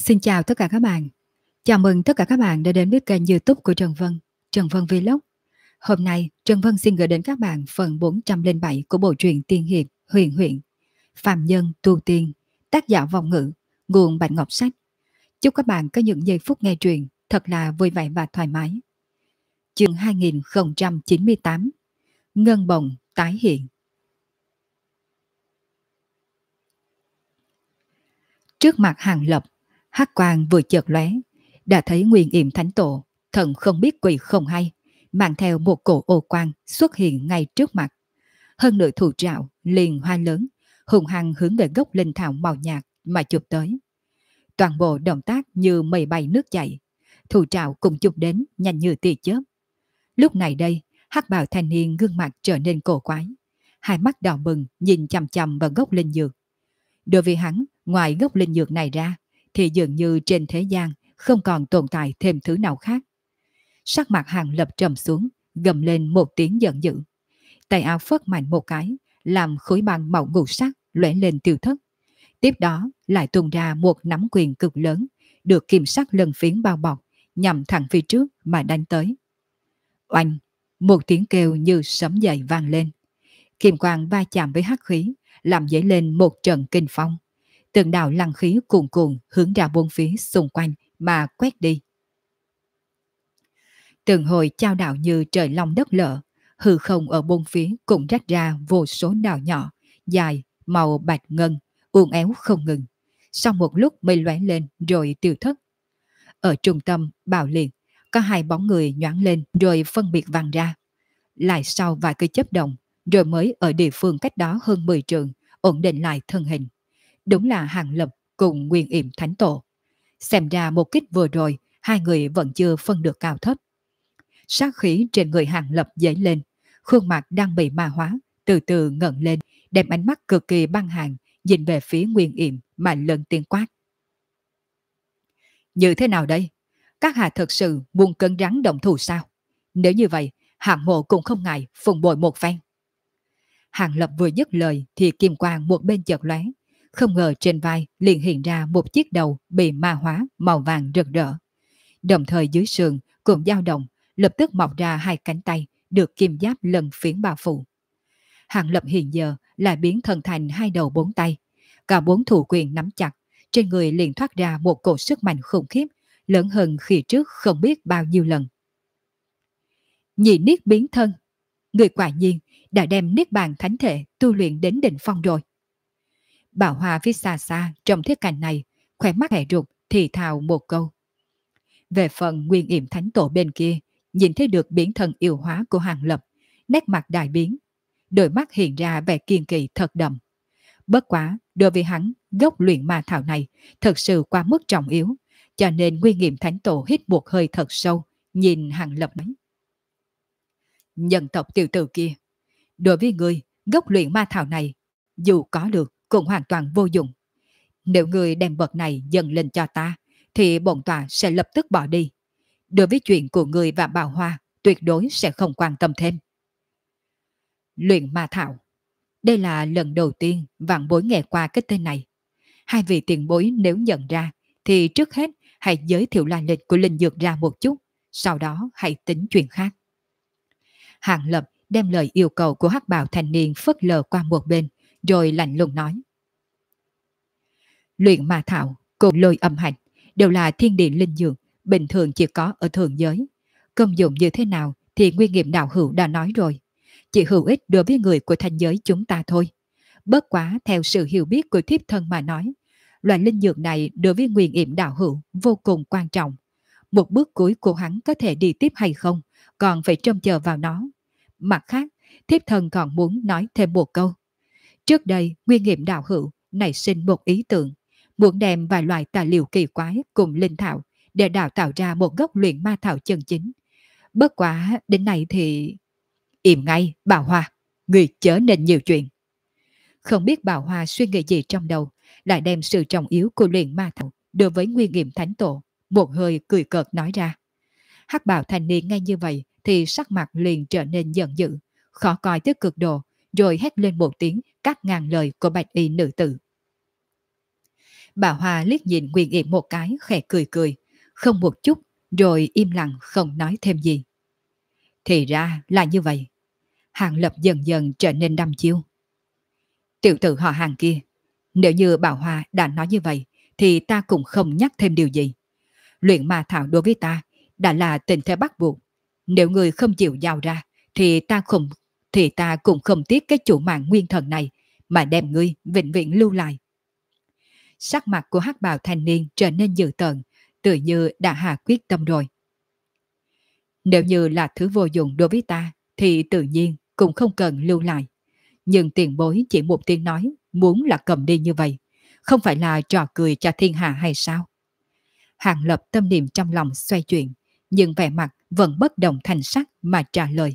Xin chào tất cả các bạn. Chào mừng tất cả các bạn đã đến với kênh YouTube của Trần Vân Vlog. Hôm nay, Trần Vân xin gửi đến các bạn phần 407 của bộ truyện tiên hiệp Huyền Huyễn, Phàm Nhân Tu Tiên, tác giả Vọng Ngữ, nguồn Bạch Ngọc Sách. Chúc các bạn có những giây phút nghe truyện thật là vui vẻ và thoải mái. Chương 2098, Ngân Bồng tái hiện. Trước mặt Hàng Lập, hắc quang vừa chợt lóe, đã thấy Nguyên Yểm Thánh Tổ, thần không biết quỷ không hay, mang theo một cổ ô quang xuất hiện ngay trước mặt. Hơn nửa thủ trạo liền hoa lớn, hùng hăng hướng về gốc linh thảo màu nhạt mà chụp tới. Toàn bộ động tác như mây bay nước chảy, thủ trạo cùng chụp đến nhanh như tia chớp. Lúc này đây, hắc bào thanh niên gương mặt trở nên cổ quái, hai mắt đỏ bừng nhìn chằm chằm vào gốc linh dược. Đối với hắn, ngoài gốc linh dược này ra, thì dường như trên thế gian không còn tồn tại thêm thứ nào khác. Sắc mặt Hàng Lập trầm xuống, gầm lên một tiếng giận dữ. Tay áo phất mạnh một cái, làm khối băng màu ngũ sắc lóe lên tiêu thất. Tiếp đó lại tung ra một nắm quyền cực lớn, được kim sắc lân phiến bao bọc, nhằm thẳng phía trước mà đánh tới. Oanh! Một tiếng kêu như sấm dậy vang lên. Kim quang va chạm với hắc khí, làm dấy lên một trận kinh phong. Từng đạo lăng khí cuồn cuộn hướng ra bốn phía xung quanh mà quét đi. Từng hồi chao đảo như trời long đất lở, hư không ở bốn phía cũng rách ra vô số đảo nhỏ, dài, màu bạch ngân, uốn éo không ngừng. Sau một lúc mới lóe lên rồi tiêu thất. Ở trung tâm bạo liệt, có hai bóng người nhoáng lên rồi phân biệt văng ra. Lại sau vài cái chớp động, rồi mới ở địa phương cách đó hơn 10 trượng, ổn định lại thân hình. Đúng là Hàng Lập cùng Nguyên Yểm Thánh Tổ. Xem ra một kích vừa rồi, hai người vẫn chưa phân được cao thấp. Sát khí trên người Hàng Lập dấy lên, khuôn mặt đang bị ma hóa, từ từ ngẩng lên, đem ánh mắt cực kỳ băng hàng, nhìn về phía Nguyên Yểm mà lớn tiếng quát. Như thế nào đây? Các hạ thật sự muốn cứng rắn động thủ sao? Nếu như vậy, hạng mộ cũng không ngại phùng bội một phen. Hàng Lập vừa dứt lời thì kim quang một bên chợt lóe, không ngờ trên vai liền hiện ra một chiếc đầu bị ma hóa màu vàng rực rỡ. Đồng thời dưới sườn cũng dao động, lập tức mọc ra hai cánh tay được kim giáp lần phiến bao phủ. Hàng Lập hiện giờ lại biến thân thành hai đầu bốn tay, cả bốn thủ quyền nắm chặt, trên người liền thoát ra một cổ sức mạnh khủng khiếp, lớn hơn khi trước không biết bao nhiêu lần. Nhị niết biến thân, người quả nhiên đã đem niết bàn thánh thể tu luyện đến đỉnh phong rồi. Bảo Hòa phía xa xa trong thiết cảnh này, khỏe mắt hẹ rụt thì thào một câu. Về phần Nguyên Yểm Thánh Tổ bên kia, nhìn thấy được biến thân yêu hóa của Hàng Lập, nét mặt đại biến, đôi mắt hiện ra vẻ kiên kỳ thật đậm. Bất quá, đối với hắn, gốc luyện ma thảo này thật sự quá mức trọng yếu, cho nên Nguyên Yểm Thánh Tổ hít một hơi thật sâu, nhìn Hàng Lập nói. Nhân tộc tiểu tử kia, đối với người, gốc luyện ma thảo này, dù có được cũng hoàn toàn vô dụng. Nếu người đem vật này dâng lên cho ta, thì bổn tọa sẽ lập tức bỏ đi. Đối với chuyện của người và Bảo Hoa, tuyệt đối sẽ không quan tâm thêm. Luyện ma thảo. Đây là lần đầu tiên vạn bối nghe qua cái tên này. Hai vị tiền bối nếu nhận ra, thì trước hết hãy giới thiệu lai lịch của linh dược ra một chút, sau đó hãy tính chuyện khác. Hàng Lập đem lời yêu cầu của hắc bào thanh niên phớt lờ qua một bên, rồi lạnh lùng nói. Luyện ma thảo cùng lôi âm hạch đều là thiên địa linh dược, bình thường chỉ có ở thường giới. Công dụng như thế nào thì Nguyên Nghiệm đạo hữu đã nói rồi, chỉ hữu ích đối với người của thanh giới chúng ta thôi. Bất quá theo sự hiểu biết của thiếp thân mà nói, loại linh dược này đối với Nguyên Nghiệm đạo hữu vô cùng quan trọng. Một bước cuối của hắn có thể đi tiếp hay không, còn phải trông chờ vào nó. Mặt khác, thiếp thân còn muốn nói thêm một câu. Trước đây, Nguyên Nghiệm đạo hữu nảy sinh một ý tưởng, muốn đem vài loại tài liệu kỳ quái cùng linh thảo để đào tạo ra một gốc luyện ma thảo chân chính. Bất quá đến nay thì... Im ngay, Bảo Hoa, người chớ nên nhiều chuyện. Không biết Bảo Hoa suy nghĩ gì trong đầu, lại đem sự trọng yếu của luyện ma thảo đối với Nguyên Nghiệm Thánh Tổ, một hơi cười cợt nói ra. Hắc bào thanh niên ngay như vậy thì sắc mặt liền trở nên giận dữ, khó coi tới cực độ, rồi hét lên một tiếng cắt ngang lời của bạch y nữ tử. Bà Hoa liếc nhìn Nguyên Yểm một cái, khẽ cười cười, không một chút, rồi im lặng không nói thêm gì. Thì ra là như vậy. Hàng Lập dần dần trở nên đăm chiêu. Tiểu tử họ Hàng kia, nếu như bà Hoa đã nói như vậy, thì ta cũng không nhắc thêm điều gì. Luyện ma thảo đối với ta đã là tình thế bắt buộc. Nếu người không chịu giao ra, thì ta cũng không tiếc cái chủ mạng nguyên thần này mà đem ngươi vĩnh viễn lưu lại. Sắc mặt của hắc bào thanh niên trở nên dữ tợn, tự như đã hạ quyết tâm rồi. Nếu như là thứ vô dụng đối với ta, thì tự nhiên cũng không cần lưu lại. Nhưng tiền bối chỉ một tiếng nói, muốn là cầm đi như vậy, không phải là trò cười cho thiên hạ hay sao? Hàng Lập tâm niệm trong lòng xoay chuyển, nhưng vẻ mặt vẫn bất động thành sắc mà trả lời.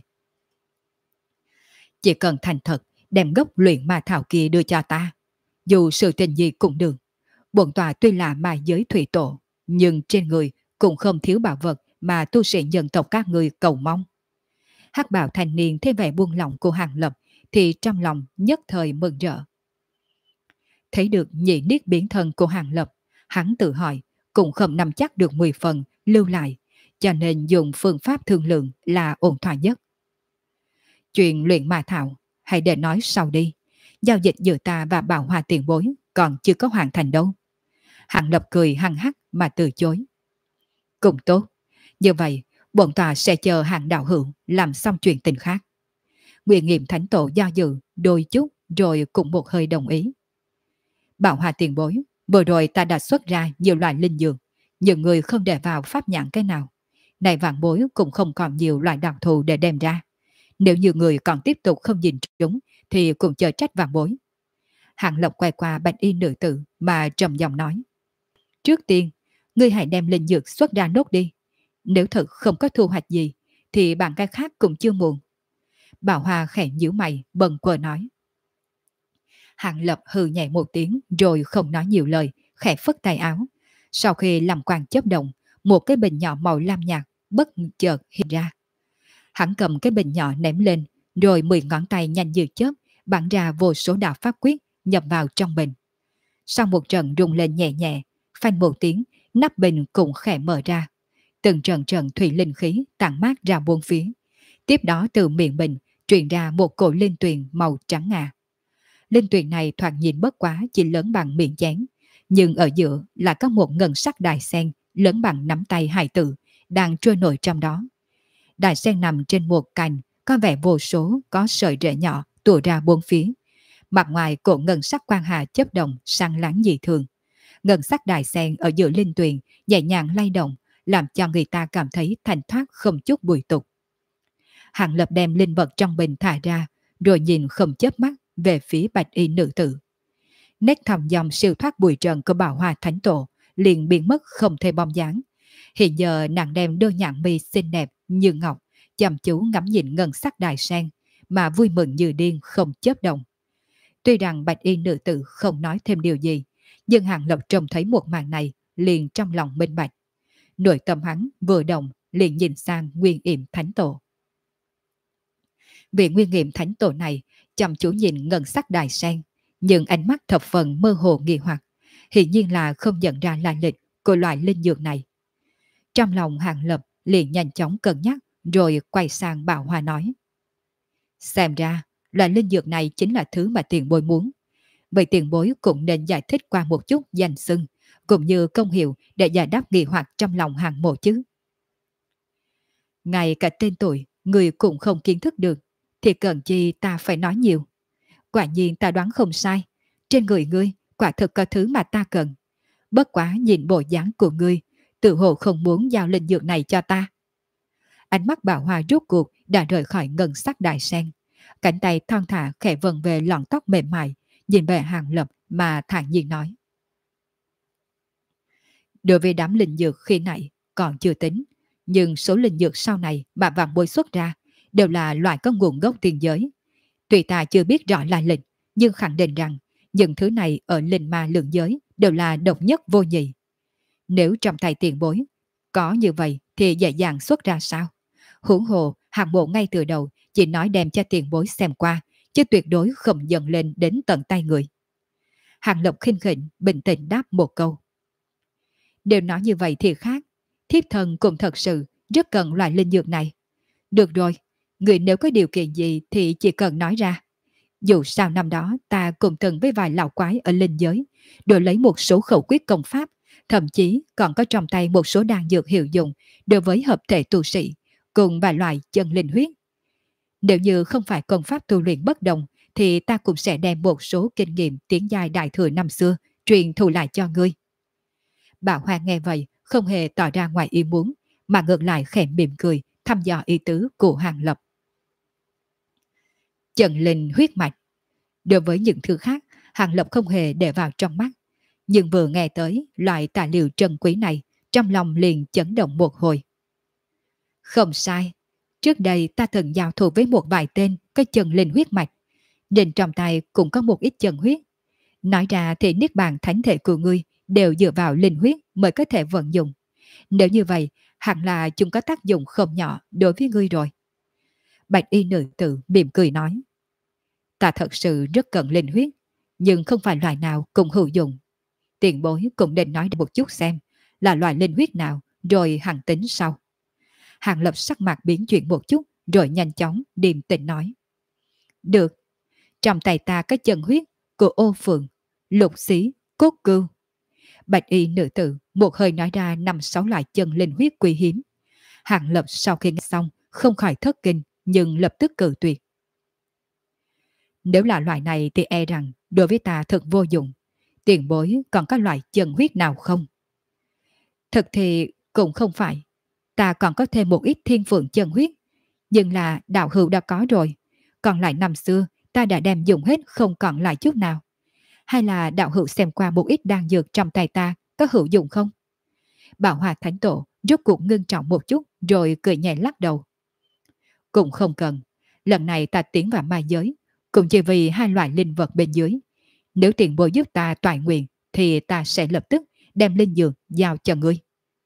Chỉ cần thành thật, đem gốc luyện ma thảo kia đưa cho ta. Dù sự tình gì cũng được. Bổn tòa tuy là ma giới thủy tổ, nhưng trên người cũng không thiếu bảo vật mà tu sĩ nhân tộc các người cầu mong. Hắc bào thanh niên thấy vẻ buông lỏng của Hàng Lập thì trong lòng nhất thời mừng rỡ. Thấy được nhị niết biến thân của Hàng Lập, hắn tự hỏi cũng không nắm chắc được 10 phần lưu lại, cho nên dùng phương pháp thương lượng là ổn thỏa nhất. Chuyện luyện ma thảo hãy để nói sau đi. Giao dịch giữa ta và Bảo Hoa tiền bối còn chưa có hoàn thành đâu. Hàng Lập cười hăng hắc mà từ chối. Cũng tốt. Như vậy, bọn ta sẽ chờ Hàng đạo hữu làm xong chuyện tình khác. Nguyên Nghiệm Thánh Tổ do dự đôi chút rồi cũng một hơi đồng ý. Bảo Hoa tiền bối, vừa rồi ta đã xuất ra nhiều loại linh dược, nhưng người không để vào pháp nhãn cái nào. Này vạn bối cũng không còn nhiều loại đặc thù để đem ra. Nếu như người còn tiếp tục không nhìn chúng, thì cũng chờ trách vạn bối. Hàng Lộc quay qua bạch y nữ tử mà trầm giọng nói. Trước tiên, ngươi hãy đem linh dược xuất ra nốt đi. Nếu thật không có thu hoạch gì, thì bạn cái khác cũng chưa muộn. Bảo Hoa khẽ nhíu mày, bần quờ nói. Hàng Lập hừ nhẹ một tiếng rồi không nói nhiều lời, khẽ phất tay áo. Sau khi làm quang chớp động, một cái bình nhỏ màu lam nhạt bất chợt hiện ra. Hắn cầm cái bình nhỏ ném lên, rồi 10 ngón tay nhanh như chớp, bắn ra vô số đạo pháp quyết nhập vào trong bình. Sau một trận rung lên nhẹ nhẹ, phanh một tiếng, nắp bình cũng khẽ mở ra. Từng trận trận thủy linh khí tản mát ra bốn phía. Tiếp đó từ miệng bình truyền ra một cổ linh tuyền màu trắng ngà. Linh tuyền này thoạt nhìn bất quá chỉ lớn bằng miệng chén, nhưng ở giữa là có một ngân sắc đài sen lớn bằng nắm tay hài tử đang trôi nổi trong đó. Đài sen nằm trên một cành, có vẻ vô số có sợi rễ nhỏ tủa ra bốn phía. Mặt ngoài cổ ngân sắc quang hà chớp động sáng láng dị thường. Ngân sắc đài sen ở giữa linh tuyền nhẹ nhàng lay động, làm cho người ta cảm thấy thanh thoát không chút bụi tục. Hàng Lập đem linh vật trong bình thả ra, rồi nhìn không chớp mắt về phía bạch y nữ tử. Nét thầm dòng siêu thoát bụi trần của Bảo Hoa Thánh Tổ liền biến mất không thể bóng dáng. Hiện giờ nàng đem đôi nhạn mi xinh đẹp như ngọc, chăm chú ngắm nhìn ngân sắc đài sen, mà vui mừng như điên không chớp động. Tuy rằng bạch y nữ tử không nói thêm điều gì, nhưng Hàng Lập trông thấy một màn này liền trong lòng minh bạch. Nội tâm hắn vừa động liền nhìn sang Nguyên Yểm Thánh Tổ. Vị Nguyên Yểm Thánh Tổ này chăm chú nhìn ngân sắc đài sen, nhưng ánh mắt thập phần mơ hồ nghi hoặc, hiển nhiên là không nhận ra lai lịch của loại linh dược này. Trong lòng Hàng Lập liền nhanh chóng cân nhắc, rồi quay sang Bảo Hoa nói. Xem ra, loại linh dược này chính là thứ mà tiền bối muốn. Vậy tiền bối cũng nên giải thích qua một chút danh xưng, cũng như công hiệu để giải đáp nghi hoặc trong lòng hàng mộ chứ. Ngay cả tên tuổi, người cũng không kiến thức được, thì cần chi ta phải nói nhiều. Quả nhiên ta đoán không sai, trên người ngươi quả thực có thứ mà ta cần. Bất quá nhìn bộ dáng của ngươi, tự hồ không muốn giao linh dược này cho ta. Ánh mắt Bảo Hoa rốt cuộc đã rời khỏi ngân sắc đài sen. Cánh tay thon thả khẽ vần về lọn tóc mềm mại, nhìn về Hàng Lập mà thản nhiên nói. Đối với đám linh dược khi nãy còn chưa tính, nhưng số linh dược sau này mà vạn bối xuất ra đều là loại có nguồn gốc tiền giới. Tuy ta chưa biết rõ lai lịch, nhưng khẳng định rằng những thứ này ở linh ma lượng giới đều là độc nhất vô nhị. Nếu trong tay tiền bối có như vậy thì dễ dàng xuất ra sao? Huống hồ hàng bộ ngay từ đầu chỉ nói đem cho tiền bối xem qua, chứ tuyệt đối không dần lên đến tận tay người. Hàng Lập khinh khỉnh, bình tĩnh đáp một câu. Nếu nói như vậy thì khác, thiếp thân cũng thật sự rất cần loại linh dược này. Được rồi, người nếu có điều kiện gì thì chỉ cần nói ra. Dù sao năm đó ta cùng từng với vài lão quái ở linh giới, đổi lấy một số khẩu quyết công pháp, thậm chí còn có trong tay một số đan dược hiệu dụng đối với hợp thể tu sĩ, cùng vài loại chân linh huyết. Nếu như không phải công pháp tu luyện bất đồng, thì ta cũng sẽ đem một số kinh nghiệm tiến giai đại thừa năm xưa truyền thụ lại cho ngươi. Bảo Hoa nghe vậy, không hề tỏ ra ngoài ý muốn, mà ngược lại khẽ mỉm cười, thăm dò ý tứ của Hàng Lập. Chân linh huyết mạch. Đối với những thứ khác, Hàng Lập không hề để vào trong mắt. Nhưng vừa nghe tới loại tài liệu trân quý này, trong lòng liền chấn động một hồi. Không sai, trước đây ta từng giao thủ với một vài tên có chân linh huyết mạch, nên trong tay cũng có một ít chân huyết. Nói ra thì niết bàn thánh thể của ngươi đều dựa vào linh huyết mới có thể vận dụng. Nếu như vậy, hẳn là chúng có tác dụng không nhỏ đối với ngươi rồi. Bạch y nữ tử mỉm cười nói. Ta thật sự rất cần linh huyết, nhưng không phải loại nào cũng hữu dụng. Tiền bối cũng nên nói một chút xem là loại linh huyết nào, rồi hằng tính sau. Hàng Lập sắc mặt biến chuyển một chút, rồi nhanh chóng điềm tĩnh nói. Được, trong tay ta có chân huyết của ô phượng, lục xí, cốt cưu. Bạch y nữ tử một hơi nói ra 5-6 loại chân linh huyết quý hiếm. Hàng Lập sau khi nghe xong không khỏi thất kinh, nhưng lập tức cự tuyệt. Nếu là loại này thì e rằng đối với ta thật vô dụng. Tiền bối còn có loại chân huyết nào không? Thật thì cũng không phải. Ta còn có thêm một ít thiên phượng chân huyết. Nhưng là đạo hữu đã có rồi. Còn lại năm xưa ta đã đem dùng hết không còn lại chút nào. Hay là đạo hữu xem qua một ít đan dược trong tay ta có hữu dụng không? Bảo Hòa Thánh Tổ rốt cuộc ngưng trọng một chút rồi cười nhẹ lắc đầu. Cũng không cần. Lần này ta tiến vào ma giới cũng chỉ vì hai loại linh vật bên dưới. Nếu tiền bối giúp ta toại nguyện thì ta sẽ lập tức đem linh dược giao cho ngươi.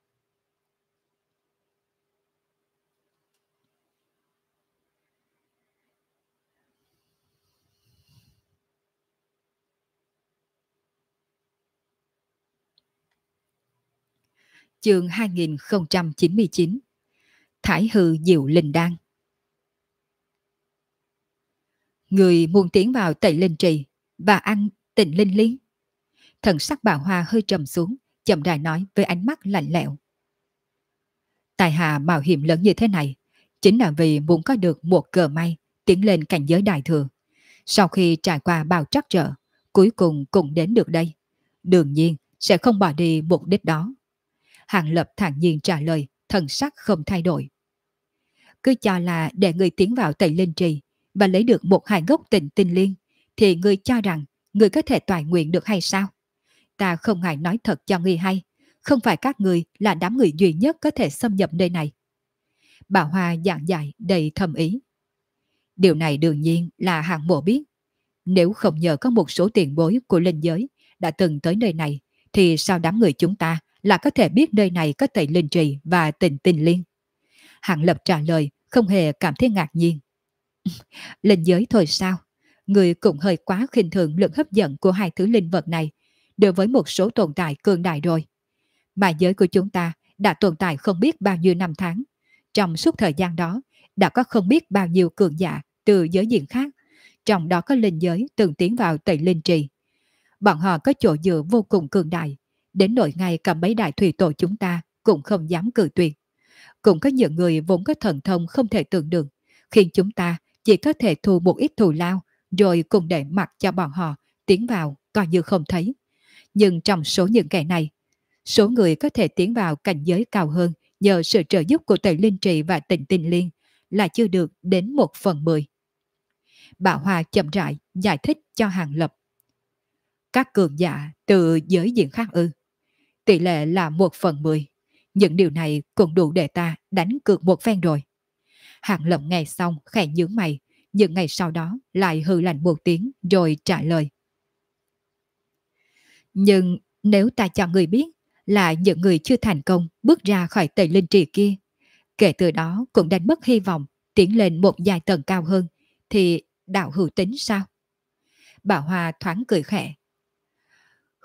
Chương 2099. Thải hư diệu linh đan. Người muốn tiến vào Tẩy Linh Trì và ăn Tịnh Linh Liên. Thần sắc Bà Hoa hơi trầm xuống, chậm rãi nói với ánh mắt lạnh lẽo. Tài hạ mạo hiểm lớn như thế này chính là vì muốn có được một cờ may tiến lên cảnh giới đại thừa. Sau khi trải qua bao trắc trở, cuối cùng cũng đến được đây. Đương nhiên sẽ không bỏ đi mục đích đó. Hàng Lập thản nhiên trả lời, thần sắc không thay đổi. Cứ cho là để người tiến vào Tẩy Linh Trì và lấy được một hai gốc Tịnh Tinh Liên, thì người cho rằng người có thể toại nguyện được hay sao? Ta không ngại nói thật cho người hay, không phải các người là đám người duy nhất có thể xâm nhập nơi này. Bà Hoa giảng giải đầy thâm ý. Điều này đương nhiên là Hàng Mộ biết. Nếu không nhờ có một số tiền bối của linh giới đã từng tới nơi này, thì sao đám người chúng ta là có thể biết nơi này có Tẩy Linh Trì và Tịnh Tinh Liên? Hàng Lập trả lời không hề cảm thấy ngạc nhiên. Linh giới thôi sao? Người cũng hơi quá khinh thường lực hấp dẫn của hai thứ linh vật này đối với một số tồn tại cường đại rồi. Mà giới của chúng ta đã tồn tại không biết bao nhiêu năm tháng. Trong suốt thời gian đó đã có không biết bao nhiêu cường giả từ giới diện khác, trong đó có linh giới từng tiến vào Tẩy Linh Trì. Bọn họ có chỗ dựa vô cùng cường đại, đến nỗi ngay cả mấy đại thủy tổ chúng ta cũng không dám cự tuyệt. Cũng có những người vốn có thần thông không thể tưởng được, khiến chúng ta chỉ có thể thu một ít thù lao, rồi cùng để mặc cho bọn họ tiến vào coi như không thấy. Nhưng trong số những kẻ này, số người có thể tiến vào cảnh giới cao hơn nhờ sự trợ giúp của Tẩy Linh Trì và Tịnh Tinh Liên là chưa được đến 1/10. Bảo Hòa chậm rãi giải thích cho Hàng Lập. Các cường giả từ giới diện khác ư? Tỷ lệ là 1/10. Những điều này cũng đủ để ta đánh cược một phen rồi. Hàng Lập nghe xong khẽ nhướng mày, nhưng ngày sau đó lại hừ lạnh một tiếng rồi trả lời. Nhưng nếu ta cho người biết là những người chưa thành công bước ra khỏi Tẩy Linh Trì kia, kể từ đó cũng đánh mất hy vọng tiến lên một giai tầng cao hơn, thì đạo hữu tính sao? Bảo Hoa thoáng cười khẽ.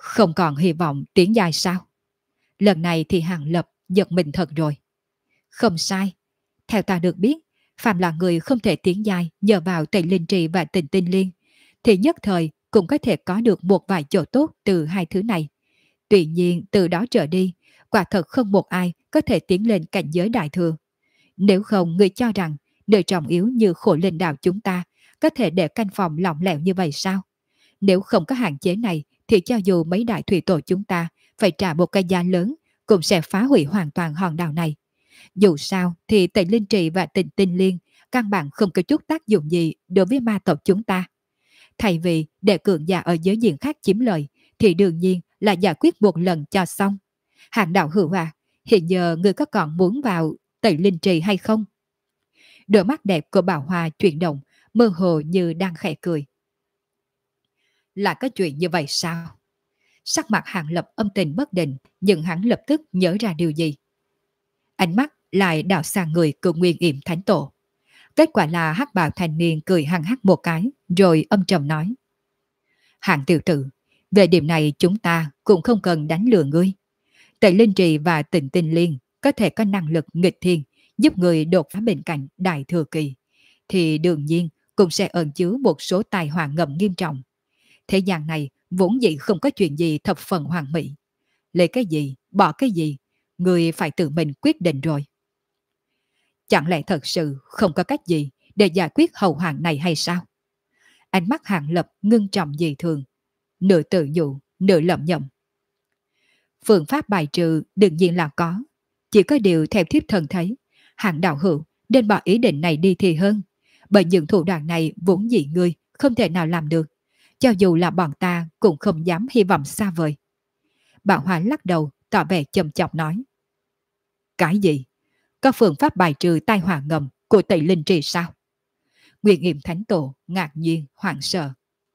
Không còn hy vọng tiến dài sao? Lần này thì Hàng Lập giật mình thật rồi. Không sai. Theo ta được biết, phàm là người không thể tiến dài nhờ vào Tây Linh Trì và Tình Tinh Liên, thì nhất thời cũng có thể có được một vài chỗ tốt từ hai thứ này. Tuy nhiên từ đó trở đi, quả thật không một ai có thể tiến lên cảnh giới đại thừa. Nếu không, người cho rằng nơi trọng yếu như Khổ Linh Đạo chúng ta có thể để canh phòng lỏng lẻo như vậy sao? Nếu không có hạn chế này thì cho dù mấy đại thủy tổ chúng ta phải trả một cái giá lớn cũng sẽ phá hủy hoàn toàn hòn đảo này. Dù sao thì Tây Linh Trì và Tình Tinh Liên căn bản không có chút tác dụng gì đối với ma tộc chúng ta. Thay vì để cường giả ở giới diện khác chiếm lợi thì đương nhiên là giải quyết một lần cho xong. Hàng đạo hữu à, hiện giờ người có còn muốn vào Tây Linh Trì hay không? Đôi mắt đẹp của Bảo Hoa chuyển động, mơ hồ như đang khẽ cười. Là có chuyện như vậy sao? Sắc mặt Hàng Lập âm tình bất định, nhưng hắn lập tức nhớ ra điều gì. Ánh mắt lại đảo sang người của Nguyên Yểm Thánh Tổ. Kết quả là hắc bào thanh niên cười hăng hắc một cái, rồi âm trầm nói. Hàng tiểu tử, về điểm này chúng ta cũng không cần đánh lừa ngươi. Tây Linh Trì và Tình Tinh Liên có thể có năng lực nghịch thiên, giúp người đột phá bên cạnh đại thừa kỳ, thì đương nhiên cũng sẽ ẩn chứa một số tai họa ngầm nghiêm trọng. Thế gian này vốn dĩ không có chuyện gì thập phần hoàn mỹ. Lấy cái gì, bỏ cái gì, người phải tự mình quyết định rồi. Chẳng lẽ thật sự không có cách gì để giải quyết hậu hoạn này hay sao? Ánh mắt Hàng Lập ngưng trọng dị thường, nửa tự nhủ, nửa lẩm nhẩm. Phương pháp bài trừ đương nhiên là có. Chỉ có điều theo thiếp thần thấy, Hàng đạo hữu nên bỏ ý định này đi thì hơn. Bởi những thủ đoạn này vốn dĩ ngươi không thể nào làm được. Cho dù là bọn ta cũng không dám hy vọng xa vời. Bảo Hoa lắc đầu, tỏ vẻ châm chọc nói. Cái gì? Có phương pháp bài trừ tai họa ngầm của Tây Linh Trì sao? Nguyên Nghiệm Thánh Tổ ngạc nhiên, hoảng sợ.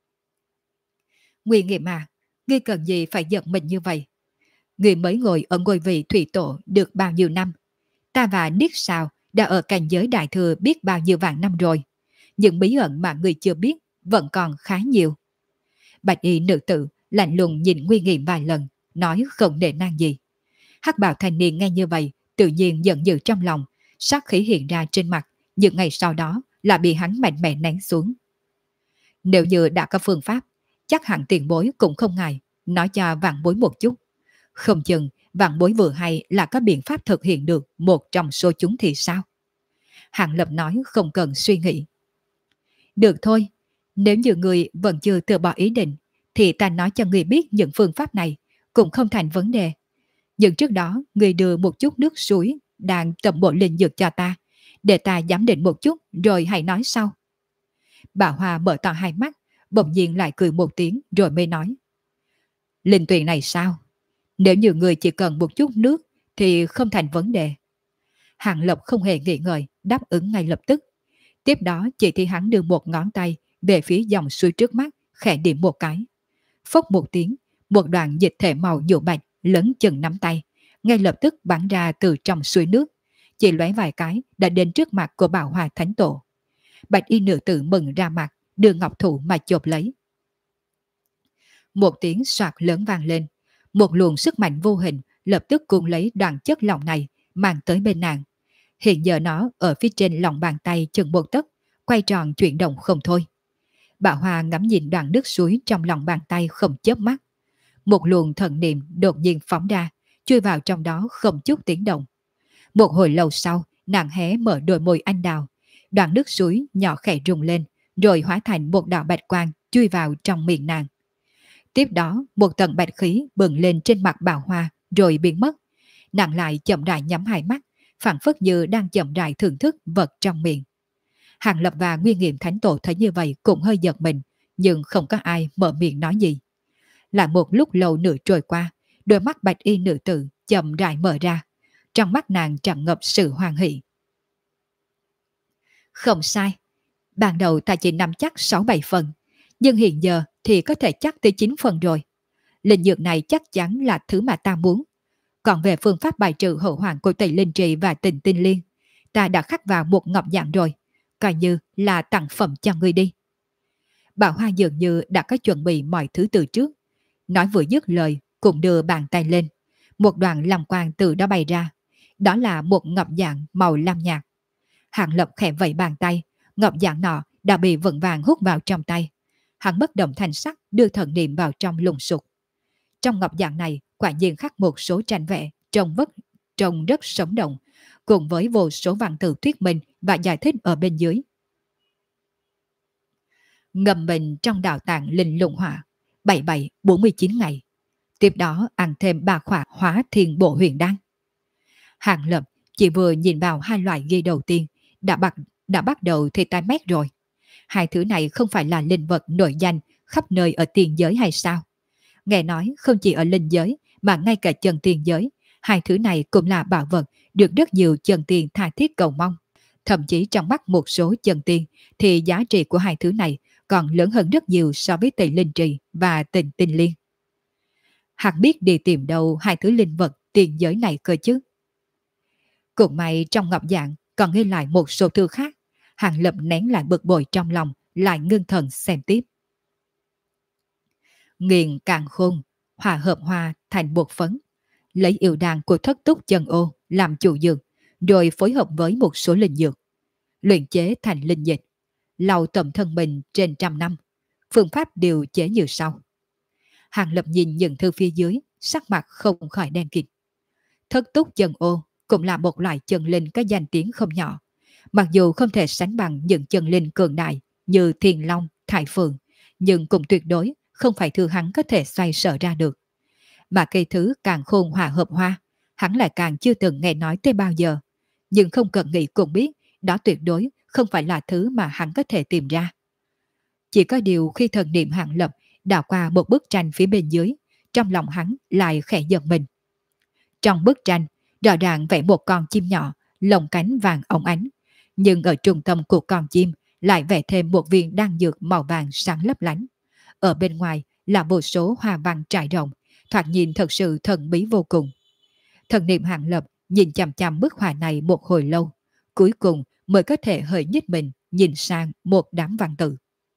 Nguyên Nghiệm à, ngươi cần gì phải giận mình như vậy? Ngươi mới ngồi ở ngôi vị thủy tổ được bao nhiêu năm? Ta và Niết Sao đã ở cảnh giới đại thừa biết bao nhiêu vạn năm rồi. Những bí ẩn mà ngươi chưa biết vẫn còn khá nhiều. Bạch y nữ tử lạnh lùng nhìn Nguyên Nghiệm vài lần, nói không để nang gì. Hắc bào thanh niên nghe như vậy, tự nhiên giận dữ trong lòng, sát khí hiện ra trên mặt, nhưng ngày sau đó là bị hắn mạnh mẽ nén xuống. Nếu như đã có phương pháp, chắc hẳn tiền bối cũng không ngại, nói cho vạn bối một chút. Không chừng vạn bối vừa hay là có biện pháp thực hiện được một trong số chúng thì sao? Hàng Lập nói không cần suy nghĩ. Được thôi, nếu như người vẫn chưa từ bỏ ý định, thì ta nói cho người biết những phương pháp này cũng không thành vấn đề. Nhưng trước đó, người đưa một chút nước suối đang tầm bộ linh dược cho ta, để ta giám định một chút rồi hãy nói sau. Bà Hoa mở to hai mắt, bỗng nhiên lại cười một tiếng rồi mới nói. Linh tuyền này sao? Nếu như người chỉ cần một chút nước thì không thành vấn đề. Hàng Lập không hề nghĩ ngợi, đáp ứng ngay lập tức. Tiếp đó chỉ thấy hắn đưa một ngón tay về phía dòng suối trước mắt, khẽ điểm một cái. Phốc một tiếng, một đoạn dịch thể màu nhuộm bạch lớn chừng nắm tay, ngay lập tức bắn ra từ trong suối nước, chỉ lóe vài cái đã đến trước mặt của Bảo Hoa Thánh Tổ. Bạch y nữ tử mừng ra mặt, đưa ngọc thủ mà chộp lấy. Một tiếng soạt lớn vang lên, một luồng sức mạnh vô hình lập tức cuốn lấy đoạn chất lỏng này mang tới bên nàng. Hiện giờ nó ở phía trên lòng bàn tay chừng một tấc, quay tròn chuyển động không thôi. Bảo Hoa ngắm nhìn đoạn nước suối trong lòng bàn tay không chớp mắt. Một luồng thần niệm đột nhiên phóng ra, chui vào trong đó không chút tiếng động. Một hồi lâu sau, nàng hé mở đôi môi anh đào, đoạn nước suối nhỏ khẽ rung lên, rồi hóa thành một đạo bạch quang chui vào trong miệng nàng. Tiếp đó, một tầng bạch khí bừng lên trên mặt Bảo Hoa rồi biến mất. Nàng lại chậm rãi nhắm hai mắt, phảng phất như đang chậm rãi thưởng thức vật trong miệng. Hàng Lập và Nguyên Nghiệm Thánh Tổ thấy như vậy cũng hơi giật mình, nhưng không có ai mở miệng nói gì. Lại một lúc lâu nữa trôi qua, đôi mắt bạch y nữ tử chậm rãi mở ra, trong mắt nàng tràn ngập sự hoan hỷ. Không sai, ban đầu ta chỉ nắm chắc 6-7 phần, nhưng hiện giờ thì có thể chắc tới 9 phần rồi. Linh dược này chắc chắn là thứ mà ta muốn. Còn về phương pháp bài trừ hậu hoạn của Tây Linh Trì và Tình Tinh Liên, ta đã khắc vào một ngọc dạng rồi, coi như là tặng phẩm cho ngươi đi. Bảo Hoa dường như đã có chuẩn bị mọi thứ từ trước, Nói vừa dứt lời, cũng đưa bàn tay lên. Một đoạn lam quang từ đó bay ra. Đó là một ngọc dạng màu lam nhạt. Hàng Lập khẽ vẫy bàn tay, ngọc dạng nọ đã bị vững vàng hút vào trong tay. Hắn bất động thanh sắc đưa thần niệm vào trong lùng sục. Trong ngọc dạng này quả nhiên khắc một số tranh vẽ trông rất sống động, cùng với vô số văn từ thuyết minh và giải thích ở bên dưới. Ngầm mình trong đạo tạng linh lụng hỏa 7749 ngày. Tiếp đó ăn thêm 3 khỏa hóa thiên bộ huyền đan. Hàng Lập chỉ vừa nhìn vào hai loại ghi đầu tiên đã bắt đầu thì tai mét rồi. Hai thứ này không phải là linh vật nổi danh khắp nơi ở tiền giới hay sao? Nghe nói không chỉ ở linh giới mà ngay cả chân tiền giới, hai thứ này cũng là bảo vật được rất nhiều chân tiền tha thiết cầu mong. Thậm chí trong mắt một số chân tiền thì giá trị của hai thứ này còn lớn hơn rất nhiều so với Tây Linh Trì và Tình Tinh Liên. Hắn biết đi tìm đâu hai thứ linh vật tiền giới này cơ chứ. Cũng may trong ngọc dạng còn ghi lại một số thư khác. Hàng Lập nén lại bực bội trong lòng, lại ngưng thần xem tiếp. Nghiền càng khôn, hòa hợp hoa thành bột phấn, lấy yêu đàn của thất túc chân ô làm chủ dược, rồi phối hợp với một số linh dược, luyện chế thành linh dịch, lau tẩm thân mình trên 100 năm. Phương pháp điều chế như sau. Hàng Lập nhìn những thư phía dưới, sắc mặt không khỏi đen kịt. Thất túc chân ô cũng là một loại chân linh có danh tiếng không nhỏ. Mặc dù không thể sánh bằng những chân linh cường đại như Thiên Long, Thái Phượng, nhưng cũng tuyệt đối không phải thứ hắn có thể xoay sở ra được. Mà cây thứ càng khôn hòa hợp hoa, hắn lại càng chưa từng nghe nói tới bao giờ. Nhưng không cần nghĩ cũng biết, đó tuyệt đối không phải là thứ mà hắn có thể tìm ra. Chỉ có điều khi thần niệm Hàng Lập đảo qua một bức tranh phía bên dưới, trong lòng hắn lại khẽ giật mình. Trong bức tranh, rõ ràng vẽ một con chim nhỏ, lông cánh vàng óng ánh, nhưng ở trung tâm của con chim lại vẽ thêm một viên đan dược màu vàng sáng lấp lánh. Ở bên ngoài là vô số hoa văn trải rộng, thoạt nhìn thật sự thần bí vô cùng. Thần niệm Hàng Lập nhìn chằm chằm bức họa này một hồi lâu, cuối cùng mới có thể hơi nhích mình nhìn sang một đám văn tự.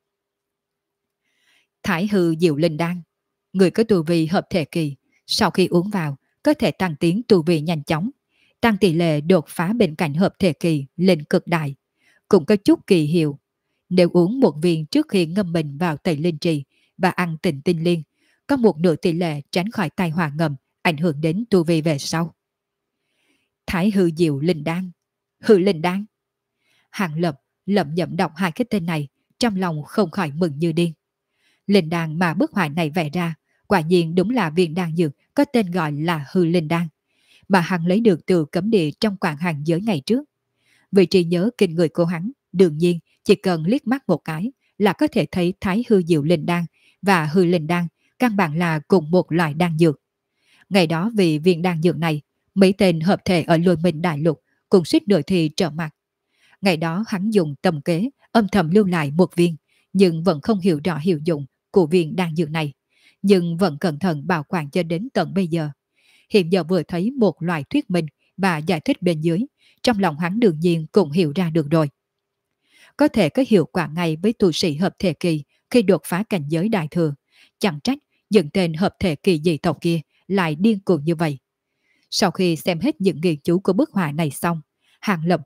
Thái hư diệu linh đan, người có tu vi hợp thể kỳ, sau khi uống vào có thể tăng tiến tu vi nhanh chóng, tăng tỷ lệ đột phá bên cạnh hợp thể kỳ lên cực đại, cũng có chút kỳ hiệu. Nếu uống một viên trước khi ngâm mình vào Tây Linh Trì và ăn Tịnh Tinh Liên, có một nửa tỷ lệ tránh khỏi tai họa ngầm ảnh hưởng đến tu vi về sau. Thái hư diệu linh đan, hư linh đan. Hàng Lập lẩm nhẩm đọc hai cái tên này, trong lòng không khỏi mừng như điên. Linh đan mà bức họa này vẽ ra, quả nhiên đúng là viên đan dược có tên gọi là hư linh đan, mà hắn lấy được từ cấm địa trong quạng hàng giới ngày trước. Vị trí nhớ kinh người của hắn, đương nhiên chỉ cần liếc mắt một cái là có thể thấy thái hư diệu linh đan và hư linh đan căn bản là cùng một loại đan dược. Ngày đó vì viên đan dược này, mấy tên hợp thể ở Lôi Minh Đại Lục cùng suýt nữa thì trở mặt. Ngày đó hắn dùng tầm kế âm thầm lưu lại một viên, nhưng vẫn không hiểu rõ hiệu dụng của viên đan dược này, nhưng vẫn cẩn thận bảo quản cho đến tận bây giờ. Hiện giờ vừa thấy một loại thuyết minh và giải thích bên dưới, trong lòng hắn đương nhiên cũng hiểu ra được rồi. Có thể có hiệu quả ngay với tu sĩ hợp thể kỳ khi đột phá cảnh giới đại thừa, chẳng trách những tên hợp thể kỳ dị tộc kia lại điên cuồng như vậy. Sau khi xem hết những nghiên cứu của bức họa này xong, Hàng Lập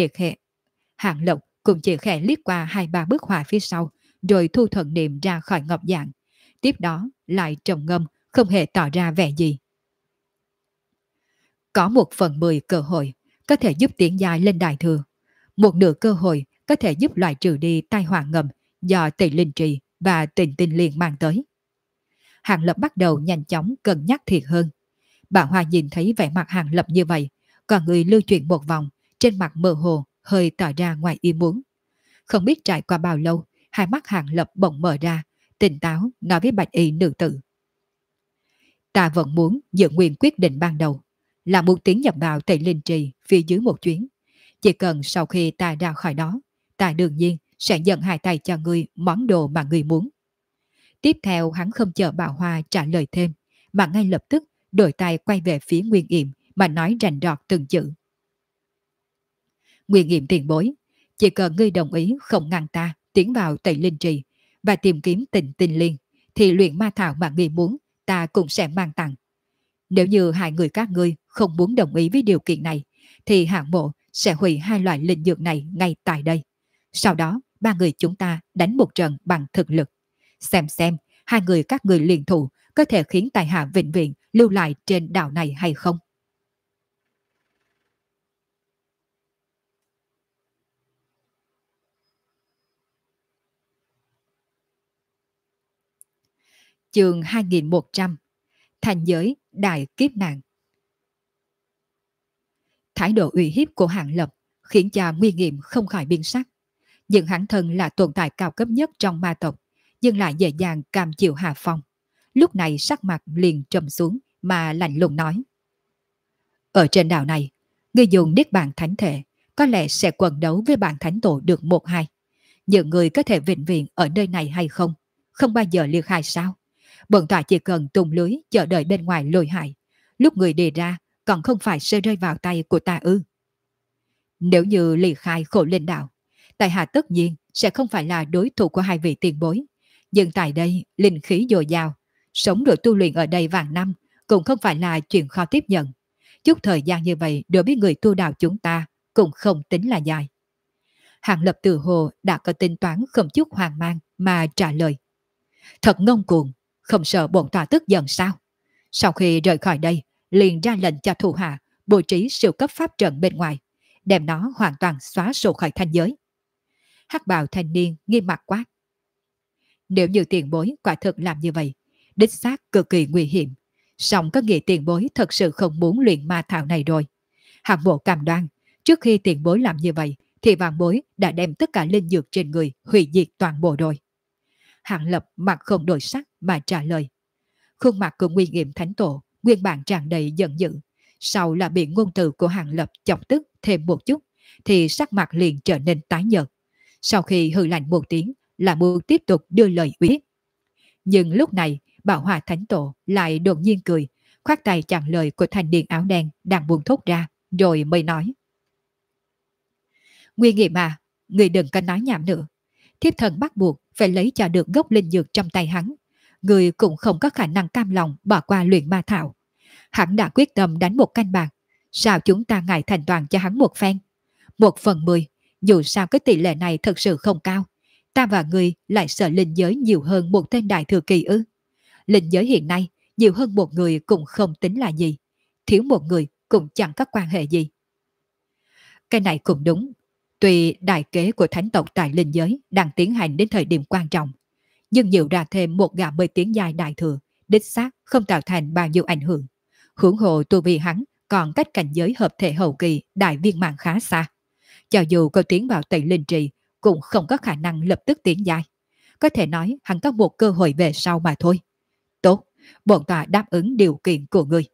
cũng chỉ khẽ liếc qua 2-3 bức họa phía sau, rồi thu thần niệm ra khỏi ngọc dạng. Tiếp đó lại trầm ngâm, không hề tỏ ra vẻ gì. Có 1/10 cơ hội có thể giúp tiến dài lên đại thừa, một nửa cơ hội có thể giúp loại trừ đi tai họa ngầm do Tây Linh Trì và Tịnh Tinh Liên mang tới. Hàng Lập bắt đầu nhanh chóng cân nhắc thiệt hơn. Bà Hoa nhìn thấy vẻ mặt Hàng Lập như vậy, còn người lưu chuyển một vòng, trên mặt mơ hồ, hơi tỏ ra ngoài ý muốn. Không biết trải qua bao lâu, hai mắt Hàng Lập bỗng mở ra, tỉnh táo nói với bạch y nữ tử. Ta vẫn muốn giữ nguyên quyết định ban đầu, là muốn tiến nhập vào Tây Linh Trì phía dưới một chuyến. Chỉ cần sau khi ta ra khỏi đó, ta đương nhiên sẽ dẫn hai tay cho ngươi món đồ mà ngươi muốn. Tiếp theo hắn không chờ bà Hoa trả lời thêm, mà ngay lập tức đổi tay quay về phía Nguyên Yểm mà nói rành rọt từng chữ. Nguyên Yểm tiền bối, chỉ cần ngươi đồng ý không ngăn ta tiến vào Tây Linh Trì và tìm kiếm Tịnh Tinh Liên, thì luyện ma thảo mà ngươi muốn ta cũng sẽ mang tặng. Nếu như hai người các ngươi không muốn đồng ý với điều kiện này, thì hạng mộ sẽ hủy hai loại linh dược này ngay tại đây. Sau đó, ba người chúng ta đánh một trận bằng thực lực. Xem hai người các người liên thủ có thể khiến tài hạ vĩnh viễn lưu lại trên đảo này hay không. Chương 2100. Thành giới đại kiếp nạn. Thái độ uy hiếp của Hạng Lập khiến cho Nguyên Nghiệm không khỏi biến sắc. Nhưng hắn thân là tồn tại cao cấp nhất trong ma tộc, nhưng lại dễ dàng cam chịu hạ phong. Lúc này sắc mặt liền trầm xuống mà lạnh lùng nói: ở trên đảo này, người dùng niết bàn thánh thể có lẽ sẽ quần đấu với bạn thánh tổ được 1-2. Những người có thể vĩnh viễn ở nơi này hay không, không bao giờ liệt khai sao? Bổn tọa chỉ cần tung lưới chờ đợi bên ngoài lôi hại. Lúc người đề ra còn không phải sẽ rơi vào tay của ta ư? Nếu như liệt khai khổ lên đảo, tại hạ tất nhiên sẽ không phải là đối thủ của hai vị tiền bối. Nhưng tại đây linh khí dồi dào, sống rồi tu luyện ở đây vạn năm cũng không phải là chuyện khó tiếp nhận. Chút thời gian như vậy đối với người tu đạo chúng ta cũng không tính là dài. Hàng Lập tự hồ đã có tính toán không chút hoang mang mà trả lời: thật ngông cuồng, không sợ bổn tọa tức giận sao? Sau khi rời khỏi đây, liền ra lệnh cho thủ hạ bố trí siêu cấp pháp trận bên ngoài, đem nó hoàn toàn xóa sổ khỏi thanh giới. Hắc bào thanh niên nghiêm mặt quát: nếu như tiền bối quả thực làm như vậy, đích xác cực kỳ nguy hiểm. Song có nghĩa tiền bối thật sự không muốn luyện ma thảo này rồi. Hạng bộ cam đoan, trước khi tiền bối làm như vậy, thì vạn bối đã đem tất cả linh dược trên người hủy diệt toàn bộ rồi. Hạng Lập mặt không đổi sắc mà trả lời. Khuôn mặt của Nguyên Nghiệm Thánh Tổ nguyên bản tràn đầy giận dữ. Sau là bị ngôn từ của Hạng Lập chọc tức thêm một chút, thì sắc mặt liền trở nên tái nhợt. Sau khi hừ lạnh một tiếng là muốn tiếp tục đưa lời uy. Nhưng lúc này Bảo Hòa Thánh Tổ lại đột nhiên cười, khoát tay chặn lời của thanh niên áo đen đang buông thốt ra, rồi mới nói: Nguyên Nghiệm à, người đừng có nói nhảm nữa. Thiếp thần bắt buộc phải lấy cho được gốc linh dược trong tay hắn. Người cũng không có khả năng cam lòng bỏ qua luyện ma thảo. Hắn đã quyết tâm đánh một canh bạc. Sao chúng ta ngại thành toàn cho hắn một phen? 1/10, dù sao cái tỷ lệ này thật sự không cao. Ta và người lại sợ linh giới nhiều hơn một tên đại thừa kỳ ư? Linh giới hiện nay nhiều hơn một người cũng không tính là gì. Thiếu một người cũng chẳng có quan hệ gì. Cái này cũng đúng. Tuy đại kế của thánh tộc tại linh giới đang tiến hành đến thời điểm quan trọng, nhưng nhiều ra thêm một gã 10 tiếng dài đại thừa, đích xác không tạo thành bao nhiêu ảnh hưởng. Huống hồ tu vi hắn còn cách cảnh giới hợp thể hậu kỳ đại viên mãn khá xa. Cho dù có tiến vào tẩy linh trì cũng không có khả năng lập tức tiến dài. Có thể nói hắn có một cơ hội về sau mà thôi. Tốt, bổn tọa đáp ứng điều kiện của ngươi.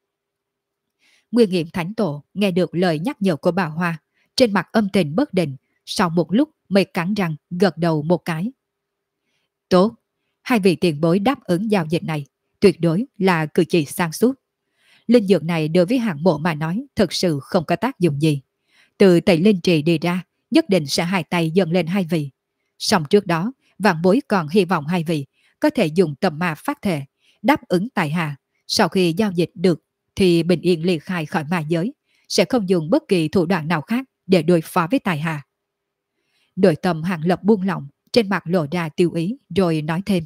Nguyên Nghiệm Thánh Tổ nghe được lời nhắc nhở của bà Hoa, trên mặt âm tình bất định, sau một lúc mới cắn răng gật đầu một cái. Tốt, hai vị tiền bối đáp ứng giao dịch này, tuyệt đối là cử chỉ sang suốt. Linh dược này đối với hạng mộ mà nói thật sự không có tác dụng gì. Từ tẩy linh trì đi ra, nhất định sẽ hai tay dâng lên hai vị. Song trước đó, vạn bối còn hy vọng hai vị có thể dùng tầm ma phát thể, đáp ứng tại hạ. Sau khi giao dịch được, thì bình yên ly khai khỏi ma giới, sẽ không dùng bất kỳ thủ đoạn nào khác để đối phó với tài hạ. Nội tâm Hàng Lập buông lỏng, trên mặt lộ ra tiêu ý, rồi nói thêm: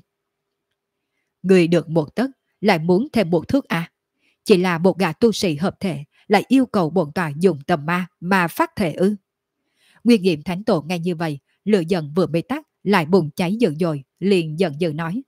người được một tấc, lại muốn thêm một thước à? Chỉ là một gã tu sĩ hợp thể, lại yêu cầu bổn tọa dùng tầm ma mà phát thể ư? Nguyên Nghiệm Thánh Tổ nghe như vậy, lửa giận vừa mới tắt, lại bùng cháy dữ dội, liền giận dữ nói: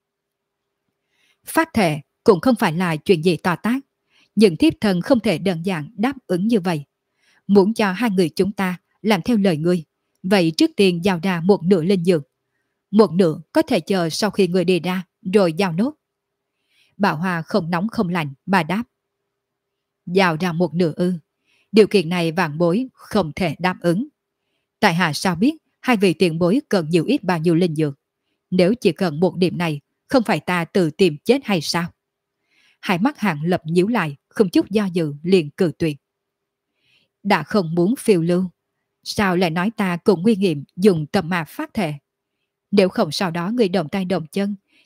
phát thể cũng không phải là chuyện gì to tát, nhưng thiếp thần không thể đơn giản đáp ứng như vậy. Muốn cho hai người chúng ta làm theo lời ngươi, vậy trước tiên giao ra một nửa linh dược. Một nửa có thể chờ sau khi người đi ra, rồi giao nốt. Bảo Hoa không nóng không lạnh mà đáp: giao ra một nửa ư? Điều kiện này vạn bối không thể đáp ứng. Tại hạ sao biết hai vị tiền bối cần nhiều ít bao nhiêu linh dược? Nếu chỉ cần một điểm này, không phải ta tự tìm chết hay sao? Hai mắt Hạng Lập nhíu lại, không chút do dự liền cự tuyệt. Đã không muốn phiêu lưu, sao lại nói ta cùng Nguyên Nghiệm dùng tầm ma phát thể? Nếu không sau đó người động tay động chân,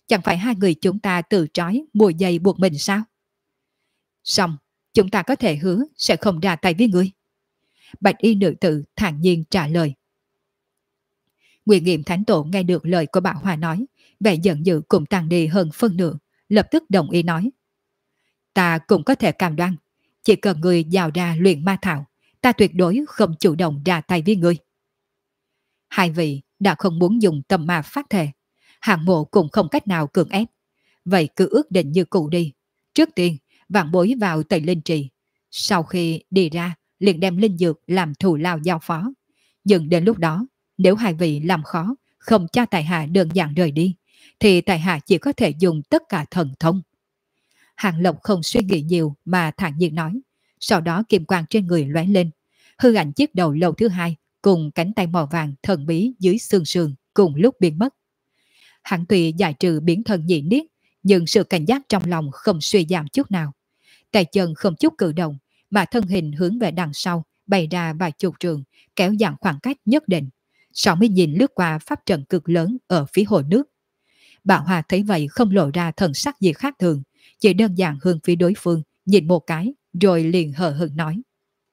Chẳng phải hai người chúng ta tự trói mùi dây buộc mình sao? Xong, chúng ta có thể hứa sẽ không ra tay với ngươi. Bạch y nữ tử thản nhiên trả lời. Nguyên Nghiệm Thánh Tổ nghe được lời của Bảo Hòa nói, vẻ giận dữ cũng tăng đi hơn phân nửa, lập tức đồng ý nói. Ta cũng có thể cam đoan, chỉ cần người giao ra luyện ma thảo, ta tuyệt đối không chủ động ra tay với ngươi. Hai vị đã không muốn dùng tâm ma phát thệ, Hạng Mộ cũng không cách nào cưỡng ép. Vậy cứ ước định như cũ đi. Trước tiên, vạn bối vào Tây Linh Trì. Sau khi đi ra, liền đem linh dược làm thù lao giao phó. Nhưng đến lúc đó, nếu hai vị làm khó, không cho tại hạ đơn giản rời đi, thì tại hạ chỉ có thể dùng tất cả thần thông. Hàng Lộc không suy nghĩ nhiều mà thản nhiên nói. Sau đó kim quang trên người lóe lên. Hư ảnh chiếc đầu lâu thứ hai cùng cánh tay màu vàng thần bí dưới xương sườn cùng lúc biến mất. Hắn tuy giải trừ biến thân nhị niết, nhưng sự cảnh giác trong lòng không suy giảm chút nào. Tay chân không chút cử động, mà thân hình hướng về đằng sau, bày ra vài chục trường, kéo dài khoảng cách nhất định. Sau mới nhìn lướt qua pháp trận cực lớn ở phía hồ nước. Bảo Hòa thấy vậy không lộ ra thần sắc gì khác thường, chỉ đơn giản hướng phía đối phương, nhìn một cái, rồi liền hờ hững nói.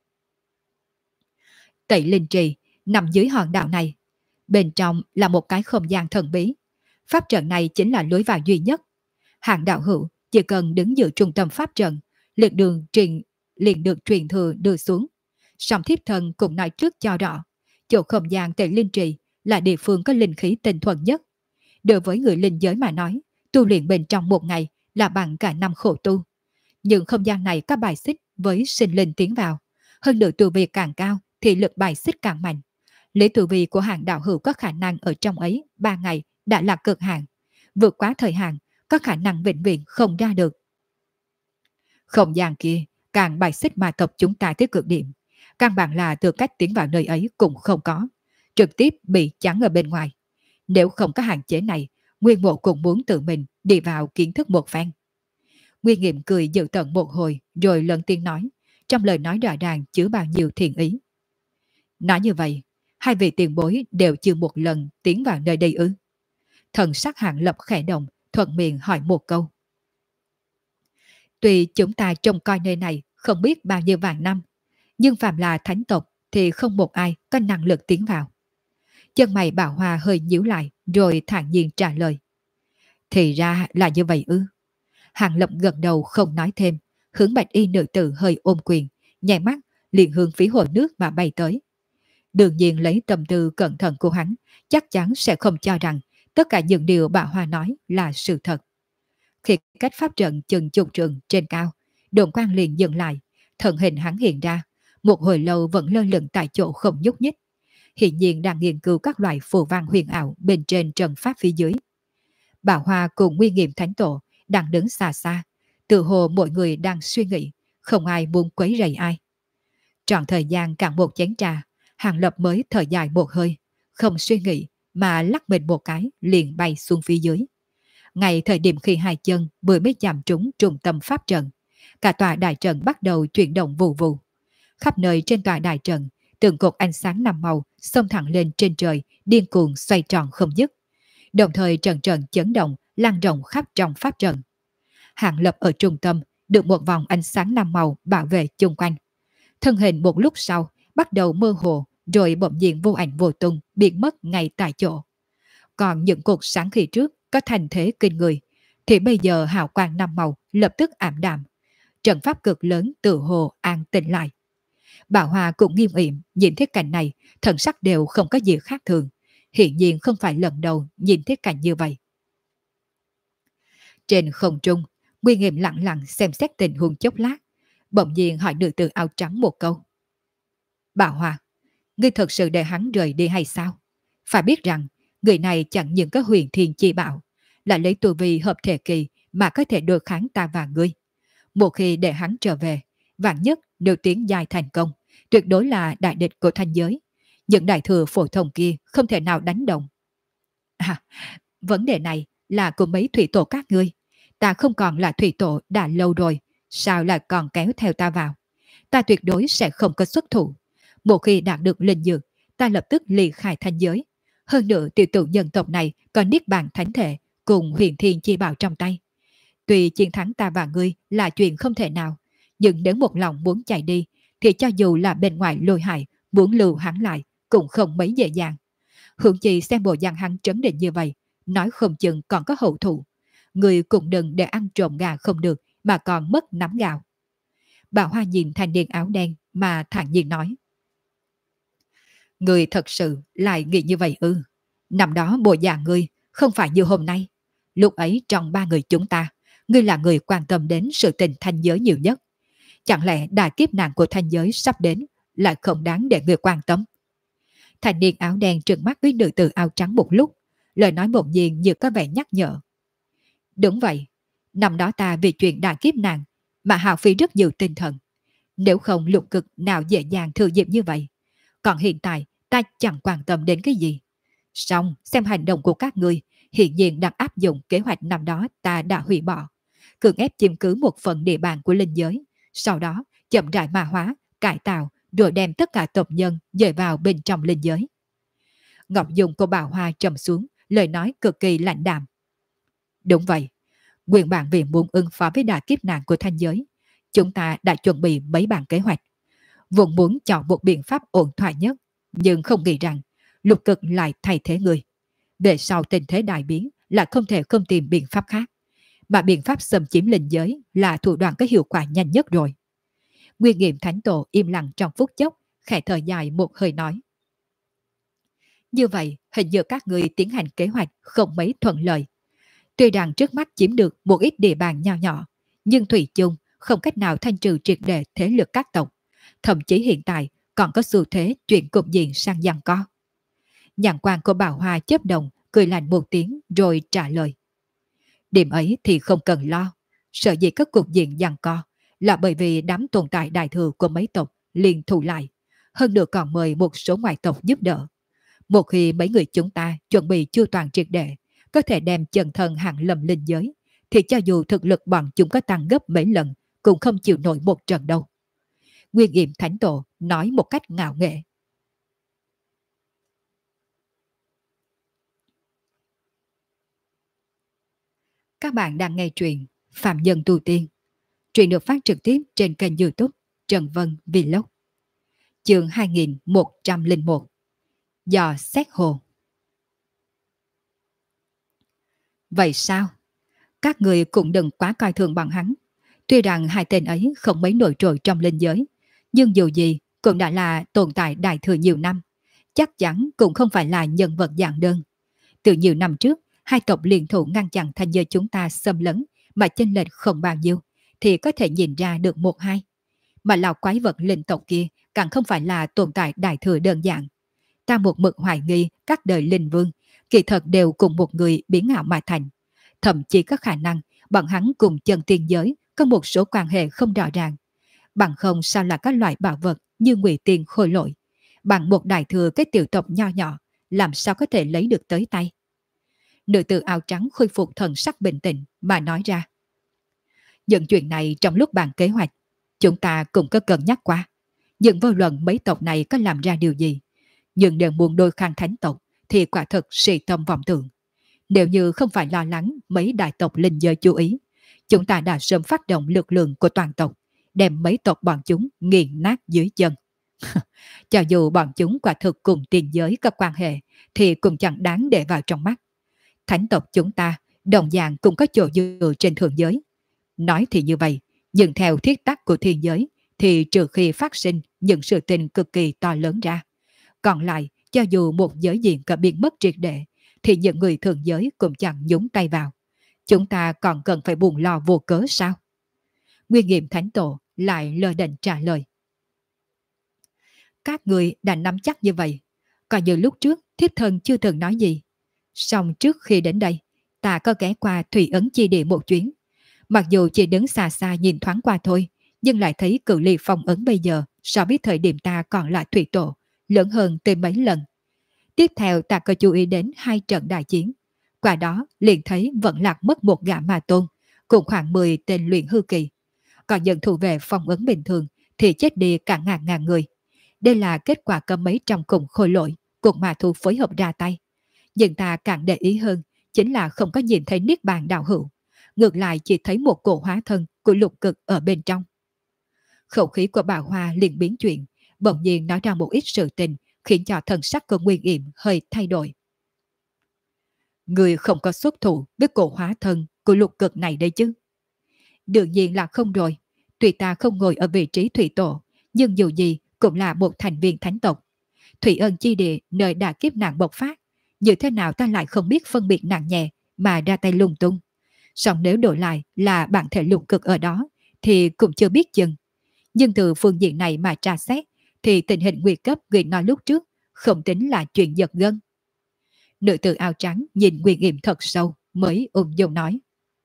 Tẩy Linh Trì nằm dưới hòn đảo này. Bên trong là một cái không gian thần bí. Pháp trận này chính là lối vào duy nhất. Hạng đạo hữu chỉ cần đứng giữa trung tâm pháp trận, liền được truyền thừa đưa xuống. Song thiếp thần cũng nói trước cho rõ, chỗ không gian Tẩy Linh Trì là địa phương có linh khí tinh thuần nhất. Đối với người linh giới mà nói, tu luyện bên trong một ngày là bằng cả năm khổ tu. Nhưng không gian này có bài xích với sinh linh tiến vào. Hơn nữa tu vi càng cao thì lực bài xích càng mạnh. Lấy tu vi của hàng đạo hữu có khả năng ở trong ấy 3 ngày đã là cực hạn. Vượt quá thời hạn, có khả năng vĩnh viễn không ra được. Không gian kia càng bài xích ma tộc chúng ta tới cực điểm. Căn bản là tư cách tiến vào nơi ấy cũng không có. Trực tiếp bị chắn ở bên ngoài. Nếu không có hạn chế này, Nguyên Mộ cũng muốn tự mình đi vào kiến thức một phen. Nguyên Nghiệm cười dự tận một hồi rồi lần tiếng nói, trong lời nói rõ ràng chứa bao nhiêu thiện ý. Nói như vậy, hai vị tiền bối đều chưa một lần tiến vào nơi đây ư? Thần sắc Hạng Lập khẽ động, thuận miệng hỏi một câu. Tuy chúng ta trông coi nơi này không biết bao nhiêu vạn năm, nhưng phàm là thánh tộc thì không một ai có năng lực tiến vào. Chân mày Bảo Hòa hơi nhíu lại rồi thản nhiên trả lời. Thì ra là như vậy ư? Hàng Lập gật đầu không nói thêm, hướng bạch y nữ tử hơi ôm quyền, nhảy mắt liền hướng phía hồ nước mà bay tới. Đương nhiên lấy tâm tư cẩn thận của hắn, chắc chắn sẽ không cho rằng tất cả những điều Bảo Hòa nói là sự thật. Khi cách pháp trận chừng chục trường trên cao, đồn quang liền dừng lại, thân hình hắn hiện ra, một hồi lâu vẫn lơ lửng tại chỗ không nhúc nhích. Hiện nhiên đang nghiên cứu các loại phù văn huyền ảo bên trên trần pháp phía dưới. Bảo Hòa cùng Nguyên Nghiệm Thánh Tổ đang đứng xa xa, tự hồ mọi người đang suy nghĩ, không ai muốn quấy rầy ai. Trọn thời gian cạn một chén trà, Hàng Lập mới thở dài một hơi, không suy nghĩ mà lắc mình một cái liền bay xuống phía dưới. Ngay thời điểm khi hai chân vừa mới chạm trúng trung tâm pháp trận, cả tòa đại trận bắt đầu chuyển động vù vù. Khắp nơi trên tòa đại trận, từng cột ánh sáng năm màu xông thẳng lên trên trời, điên cuồng xoay tròn không dứt. Đồng thời trận trận chấn động lan rộng khắp trong pháp trận. Hạng Lập ở trung tâm được một vòng ánh sáng năm màu bảo vệ chung quanh. Thân hình một lúc sau bắt đầu mơ hồ, rồi bỗng nhiên vô ảnh vô tung biến mất ngay tại chỗ. Còn những cột sáng khi trước có thành thế kinh người, thì bây giờ hào quang năm màu lập tức ảm đạm. Trận pháp cực lớn tự hồ an tĩnh lại. Bảo Hòa cũng nghiêm yểm nhìn thấy cảnh này, thần sắc đều không có gì khác thường. Hiện nhiên không phải lần đầu nhìn thấy cảnh như vậy. Trên không trung, Nguyên Nghiệm lặng lặng xem xét tình huống chốc lát, bỗng nhiên hỏi nữ tử áo trắng một câu. Bảo Hòa, ngươi thật sự để hắn rời đi hay sao? Phải biết rằng, người này chẳng những có huyền thiên chi bảo, là lấy tu vi hợp thể kỳ mà có thể đối kháng ta và ngươi. Một khi để hắn trở về, vạn nhất nếu tiến dài thành công, tuyệt đối là đại địch của thanh giới. Những đại thừa phổ thông kia không thể nào đánh đồng. À, vấn đề này là của mấy thủy tổ các ngươi. Ta không còn là thủy tổ đã lâu rồi, sao lại còn kéo theo ta vào? Ta tuyệt đối sẽ không có xuất thủ. Một khi đạt được linh dược, ta lập tức ly khai thanh giới. Hơn nữa tiểu tử nhân tộc này còn niết bàn thánh thể, cùng huyền thiên chi bảo trong tay. Tuy chiến thắng ta và ngươi là chuyện không thể nào, nhưng nếu một lòng muốn chạy đi, thì cho dù là bên ngoài lôi hại, muốn lưu hắn lại, cũng không mấy dễ dàng. Hưởng chi xem bộ dạng hắn trấn định như vậy, nói không chừng còn có hậu thủ. Người cũng đừng để ăn trộm gà không được, mà còn mất nắm gạo. Bà Hoa nhìn thanh niên áo đen mà thản nhiên nói. Người thật sự lại nghĩ như vậy ư? Năm đó bộ dạng ngươi không phải như hôm nay. Lúc ấy trong ba người chúng ta, ngươi là người quan tâm đến sự tình thanh giới nhiều nhất. Chẳng lẽ đại kiếp nạn của thanh giới sắp đến lại không đáng để ngươi quan tâm? Thanh niên áo đen trừng mắt với nữ tử áo trắng một lúc, lời nói bỗng nhiên như có vẻ nhắc nhở. Đúng vậy, năm đó ta vì chuyện đại kiếp nạn mà hao phí rất nhiều tinh thần. Nếu không lục cực nào dễ dàng thừa dịp như vậy. Còn hiện tại ta chẳng quan tâm đến cái gì. Xong xem hành động của các ngươi hiện nhiên đang áp dụng kế hoạch năm đó ta đã hủy bỏ. Cưỡng ép chiếm cứ một phần địa bàn của linh giới. Sau đó chậm rãi ma hóa, cải tạo rồi đem tất cả tộc nhân dời vào bên trong linh giới. Ngọc Dung của Bảo Hoa trầm xuống, lời nói cực kỳ lạnh đạm. Đúng vậy, nguyên bản vì muốn ứng phó với đại kiếp nạn của thanh giới, chúng ta đã chuẩn bị mấy bản kế hoạch. Vốn muốn chọn một biện pháp ổn thỏa nhất, nhưng không nghĩ rằng lục cực lại thay thế người. Về sau tình thế đại biến là không thể không tìm biện pháp khác. Mà biện pháp xâm chiếm linh giới là thủ đoạn có hiệu quả nhanh nhất rồi. Nguyên Nghiệm Thánh Tổ im lặng trong phút chốc, khẽ thở dài một hơi nói. Như vậy, hình như các người tiến hành kế hoạch không mấy thuận lợi. Tuy rằng trước mắt chiếm được một ít địa bàn nho nhỏ, nhưng thủy chung không cách nào thanh trừ triệt để thế lực các tộc. Thậm chí hiện tại còn có xu thế chuyển cục diện sang giằng co. Nhãn quan của Bảo Hoa chớp đồng, cười lạnh một tiếng rồi trả lời. Điểm ấy thì không cần lo. Sợ gì các cục diện giằng co là bởi vì đám tồn tại đại thừa của mấy tộc liền thù lại. Hơn nữa còn mời một số ngoại tộc giúp đỡ. Một khi mấy người chúng ta chuẩn bị chu toàn triệt để, có thể đem chân thân hạng lầm linh giới, thì cho dù thực lực bọn chúng có tăng gấp mấy lần, cũng không chịu nổi một trận đâu. Nguyên Nghiệm Thánh Tổ nói một cách ngạo nghễ. Các bạn đang nghe truyện Phạm Nhân Tu Tiên. Truyện được phát trực tiếp trên kênh YouTube Trần Vân Vlog. Chương 2101. Dò xét hồ. Vậy sao? Các người cũng đừng quá coi thường bọn hắn. Tuy rằng hai tên ấy không mấy nổi trội trong linh giới, nhưng dù gì cũng đã là tồn tại đại thừa nhiều năm. Chắc chắn cũng không phải là nhân vật dạng đơn. Từ nhiều năm trước, hai tộc liên thủ ngăn chặn thanh giới chúng ta xâm lấn mà chênh lệch không bao nhiêu, thì có thể nhìn ra được một hai. Mà lão quái vật linh tộc kia càng không phải là tồn tại đại thừa đơn giản. Ta một mực hoài nghi các đời linh vương kỳ thật đều cùng một người biến ảo mà thành. Thậm chí có khả năng bọn hắn cùng chân tiên giới có một số quan hệ không rõ ràng. Bằng không sao là các loại bảo vật như ngụy tiền khôi lỗi. Bằng một đại thừa cái tiểu tộc nho nhỏ, làm sao có thể lấy được tới tay. Nữ tử áo trắng khôi phục thần sắc bình tĩnh mà nói ra. Những chuyện này trong lúc bàn kế hoạch, chúng ta cũng có cân nhắc qua. Nhưng vô luận mấy tộc này có làm ra điều gì, nhưng đều muốn đôi khang thánh tộc thì quả thực sĩ tâm vọng tưởng. Nếu như không phải lo lắng mấy đại tộc linh giới chú ý, chúng ta đã sớm phát động lực lượng của toàn tộc, đem mấy tộc bọn chúng nghiền nát dưới chân. Cho dù bọn chúng quả thực cùng tiền giới có quan hệ, thì cũng chẳng đáng để vào trong mắt. Thánh tộc chúng ta đồng dạng cũng có chỗ dựa trên thượng giới. Nói thì như vậy, nhưng theo thiết tắc của thiên giới, thì trừ khi phát sinh những sự tình cực kỳ to lớn ra. Còn lại, cho dù một giới diện có biến mất triệt để, thì những người thường giới cũng chẳng nhúng tay vào. Chúng ta còn cần phải buồn lo vô cớ sao? Nguyên Nghiệm Thánh Tổ lại lơ đễnh trả lời. Các người đã nắm chắc như vậy. Còn như lúc trước, thiếp thân chưa từng nói gì. Song trước khi đến đây, ta có ghé qua Thủy Ấn Chi Địa một chuyến. Mặc dù chỉ đứng xa xa nhìn thoáng qua thôi, nhưng lại thấy cự ly phong ấn bây giờ so với thời điểm ta còn là thủy tổ, lớn hơn tới mấy lần. Tiếp theo ta có chú ý đến hai trận đại chiến. Qua đó liền thấy vẫn lạc mất một gã ma tôn, cùng khoảng 10 tên luyện hư kỳ. Còn nhận thủ về phong ấn bình thường thì chết đi cả ngàn người. Đây là kết quả có mấy trăm cùng khôi lỗi, cùng ma thu phối hợp ra tay. Nhưng ta càng để ý hơn, chính là không có nhìn thấy Niết Bàn đạo hữu, ngược lại chỉ thấy một cổ hóa thân của lục cực ở bên trong. Khẩu khí của bà Hoa liền biến chuyển, bỗng nhiên nói ra một ít sự tình, khiến cho thần sắc của Nguyên Yểm hơi thay đổi. Người không có xuất thủ với cổ hóa thân của lục cực này đây chứ? Đương nhiên là không rồi. Tuy ta không ngồi ở vị trí thủy tổ, nhưng dù gì cũng là một thành viên thánh tộc. Thủy Ân chi địa nơi đã kiếp nạn bộc phát, như thế nào ta lại không biết phân biệt nặng nhẹ mà ra tay lung tung. Song nếu đổi lại là bản thể lục cực ở đó thì cũng chưa biết chừng. Nhưng từ phương diện này mà tra xét thì tình hình nguy cấp Nguyệt nói lúc trước không tính là chuyện giật gân. Nữ tử áo trắng nhìn Nguyên Yểm thật sâu mới ung dung nói.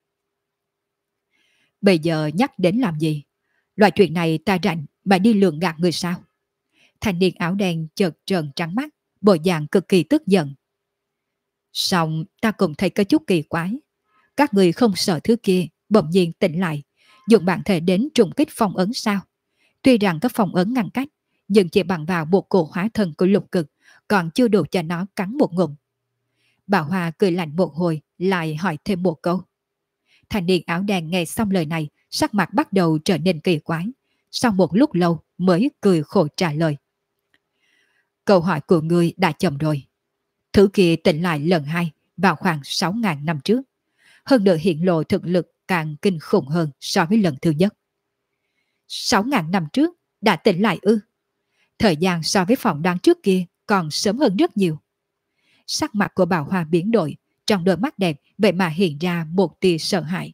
Bây giờ nhắc đến làm gì? Loại chuyện này ta rảnh mà đi lường gạt người sao? Thanh niên áo đen chợt trợn trắng mắt, bộ dạng cực kỳ tức giận. Xong ta cũng thấy có chút kỳ quái. Các người không sợ thứ kia bỗng nhiên tỉnh lại, dùng bản thể đến trùng kích phong ấn sao? Tuy rằng có phong ấn ngăn cách, nhưng chỉ bằng vào một cổ hóa thân của lục cực, còn chưa đủ cho nó cắn một ngụm. Bà Hoa cười lạnh một hồi, lại hỏi thêm một câu. Thanh niên áo đen nghe xong lời này, sắc mặt bắt đầu trở nên kỳ quái. Sau một lúc lâu mới cười khổ trả lời. Câu hỏi của ngươi đã chậm rồi. Thứ kia tỉnh lại lần hai vào khoảng 6.000 năm trước. Hơn nữa hiện lộ thực lực càng kinh khủng hơn so với lần thứ nhất. 6.000 năm trước đã tỉnh lại ư? Thời gian so với phỏng đoán trước kia còn sớm hơn rất nhiều. Sắc mặt của bà Hoa biến đổi, trong đôi mắt đẹp vậy mà hiện ra một tia sợ hãi.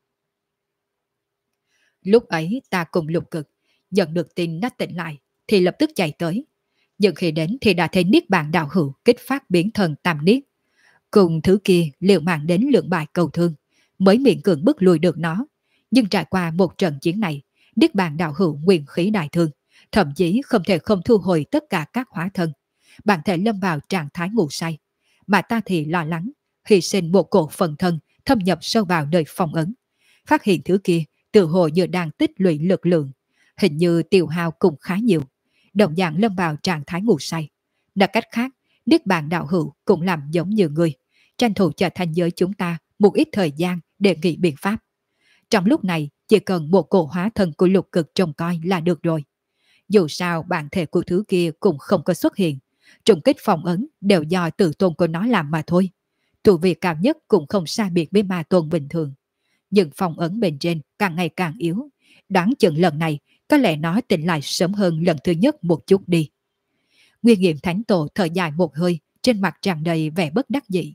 Lúc ấy ta cùng lục cực, nhận được tin nó tỉnh lại thì lập tức chạy tới. Nhưng khi đến thì đã thấy Niết Bàn đạo hữu kích phát biến thần tam niết. Cùng thứ kia liều mạng đến lượng bài cầu thương, mới miễn cưỡng bức lùi được nó. Nhưng trải qua một trận chiến này, Niết Bàn đạo hữu nguyên khí đại thương, thậm chí không thể không thu hồi tất cả các hóa thân. Bản thể lâm vào trạng thái ngủ say. Mà ta thì lo lắng, hy sinh một cổ phần thân thâm nhập sâu vào nơi phong ấn. Phát hiện thứ kia tự hồ như đang tích lũy lực lượng, hình như tiêu hao cũng khá nhiều. Đồng dạng lâm vào trạng thái ngủ say. Nói cách khác, Niết Bàn đạo hữu cũng làm giống như người, tranh thủ cho thanh giới chúng ta một ít thời gian để nghĩ biện pháp. Trong lúc này, chỉ cần một cổ hóa thân của lục cực trông coi là được rồi. Dù sao bản thể của thứ kia cũng không có xuất hiện, trùng kích phong ấn đều do tự tôn của nó làm mà thôi. Tu vi cao nhất cũng không xa biệt với ma tôn bình thường. Nhưng phong ấn bên trên càng ngày càng yếu, đoán chừng lần này có lẽ nó tỉnh lại sớm hơn lần thứ nhất một chút đi. Nguyên Nghiệm Thánh Tổ thở dài một hơi, trên mặt tràn đầy vẻ bất đắc dĩ.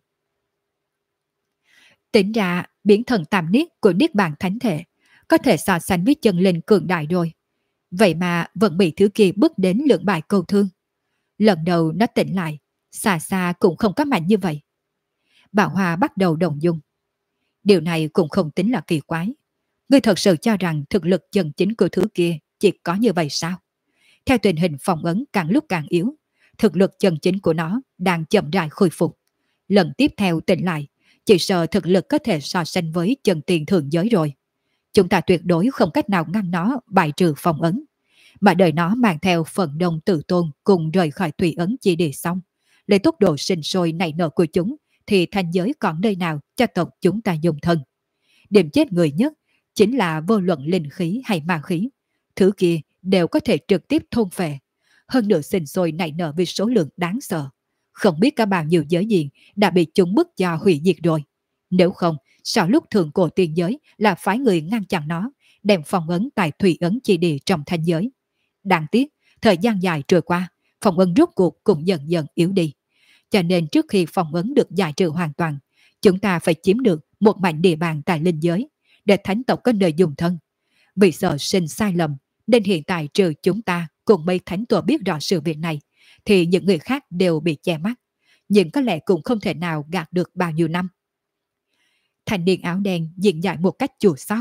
Tính ra biến thần tam niết của Niết Bàn Thánh Thể có thể so sánh với chân linh cường đại rồi. Vậy mà vẫn bị thứ kia bước đến lượng bài câu thương. Lần đầu nó tỉnh lại, xa xa cũng không có mạnh như vậy. Bảo Hoa bắt đầu đồng dung. Điều này cũng không tính là kỳ quái. Ngươi thật sự cho rằng thực lực chân chính của thứ kia chỉ có như vậy sao? Theo tình hình phong ấn càng lúc càng yếu, thực lực chân chính của nó đang chậm rãi khôi phục. Lần tiếp theo tỉnh lại, chỉ sợ thực lực có thể so sánh với chân tiền thượng giới rồi. Chúng ta tuyệt đối không cách nào ngăn nó bài trừ phong ấn. Mà đợi nó mang theo phần đông tự tôn cùng rời khỏi thủy ấn chi địa xong. Lấy tốc độ sinh sôi nảy nở của chúng thì thành giới còn nơi nào cho tộc chúng ta dùng thân. Điểm chết người nhất chính là vô luận linh khí hay ma khí. Thứ kia đều có thể trực tiếp thôn phệ. Hơn nữa sinh sôi nảy nở với số lượng đáng sợ. Không biết cả bao nhiêu giới diện đã bị chúng bức cho hủy diệt rồi. Nếu không, sao lúc thượng cổ tiên giới là phái người ngăn chặn nó, đem phong ấn tại thủy ấn chi địa trong thanh giới. Đáng tiếc, thời gian dài trôi qua, phong ấn rốt cuộc cũng dần dần yếu đi. Cho nên trước khi phong ấn được giải trừ hoàn toàn, chúng ta phải chiếm được một mảnh địa bàn tại linh giới, để thánh tộc có nơi dùng thân. Vì sợ sinh sai lầm, nên hiện tại trừ chúng ta cùng mấy thánh tổ biết rõ sự việc này, thì những người khác đều bị che mắt. Nhưng có lẽ cũng không thể nào gạt được bao nhiêu năm. Thanh niên áo đen diễn giải một cách chua xót.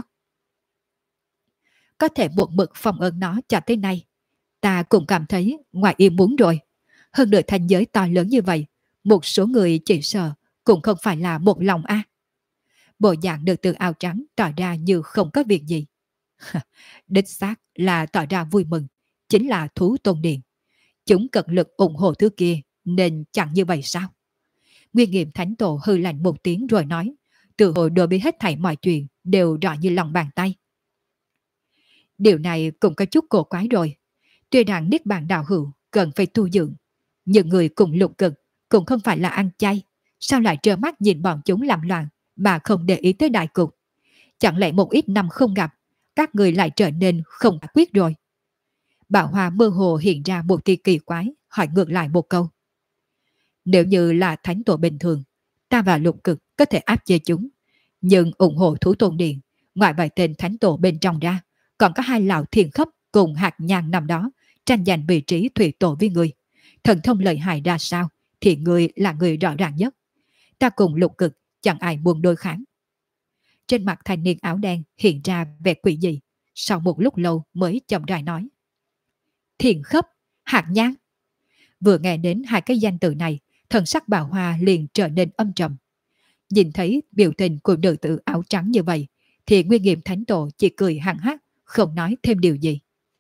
Có thể một mực phong ấn nó cho tới nay, ta cũng cảm thấy ngoài ý muốn rồi. Hơn nữa thành giới to lớn như vậy, một số người chỉ sợ cũng không phải là một lòng a. Bộ dạng được từ áo trắng tỏ ra như không có việc gì. Đích xác là tỏ ra vui mừng, chính là thú tôn điện. Chúng cực lực ủng hộ thứ kia nên chẳng như vậy sao? Nguyên Nghiệm Thánh Tổ hư lạnh một tiếng rồi nói, tự hồ đối với hết thảy mọi chuyện đều rõ như lòng bàn tay. Điều này cũng có chút cổ quái rồi. Tuy rằng Niết Bàn đạo hữu cần phải tu dưỡng, nhưng người cùng lục cực cũng không phải là ăn chay, sao lại trơ mắt nhìn bọn chúng làm loạn mà không để ý tới đại cục? Chẳng lẽ một ít năm không gặp, các người lại trở nên không quyết rồi? Bảo Hoa mơ hồ hiện ra một tia kỳ quái, hỏi ngược lại một câu. Nếu như là thánh tổ bình thường, ta và lục cực có thể áp chế chúng, nhưng ủng hộ thú tôn điện, ngoài vài tên thánh tổ bên trong ra, còn có hai lão thiền khấp cùng hạt nhang năm đó, tranh giành vị trí thủy tổ với người. Thần thông lợi hại ra sao, thì người là người rõ ràng nhất. Ta cùng lục cực, chẳng ai buồn đôi kháng. Trên mặt thanh niên áo đen hiện ra vẻ quỷ dị, sau một lúc lâu mới chậm rãi nói. Thiền khấp, hạt nhang. Vừa nghe đến hai cái danh từ này, thần sắc Bà Hoa liền trở nên âm trầm. Nhìn thấy biểu tình của nữ tử áo trắng như vậy, thì Nguyên Nghiệm Thánh Tổ chỉ cười hằng hắc, không nói thêm điều gì.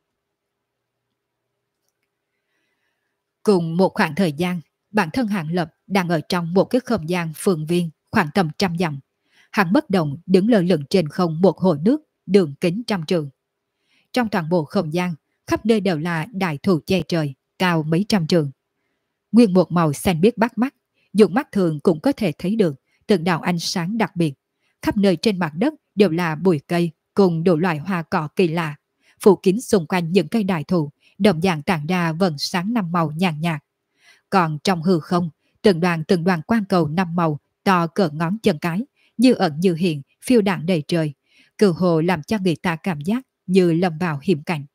Cùng một khoảng thời gian, bản thân Hàng Lập đang ở trong một cái không gian phường viên khoảng tầm 100 dặm. Hắn bất động đứng lơ lửng trên không một hồ nước đường kính 100 trượng. Trong toàn bộ không gian, khắp nơi đều là đại thụ che trời, cao mấy trăm trượng. Nguyên một màu xanh biếc bắt mắt, dùng mắt thường cũng có thể thấy được từng đạo ánh sáng đặc biệt. Khắp nơi trên mặt đất đều là bụi cây cùng đủ loại hoa cỏ kỳ lạ, phủ kín xung quanh những cây đại thụ, đồng dạng tản ra vầng sáng năm màu nhàn nhạt. Còn trong hư không, từng đoàn quang cầu năm màu to cỡ ngón chân cái, như ẩn như hiện, phiêu đãng đầy trời, cơ hồ làm cho người ta cảm giác như lâm vào hiểm cảnh.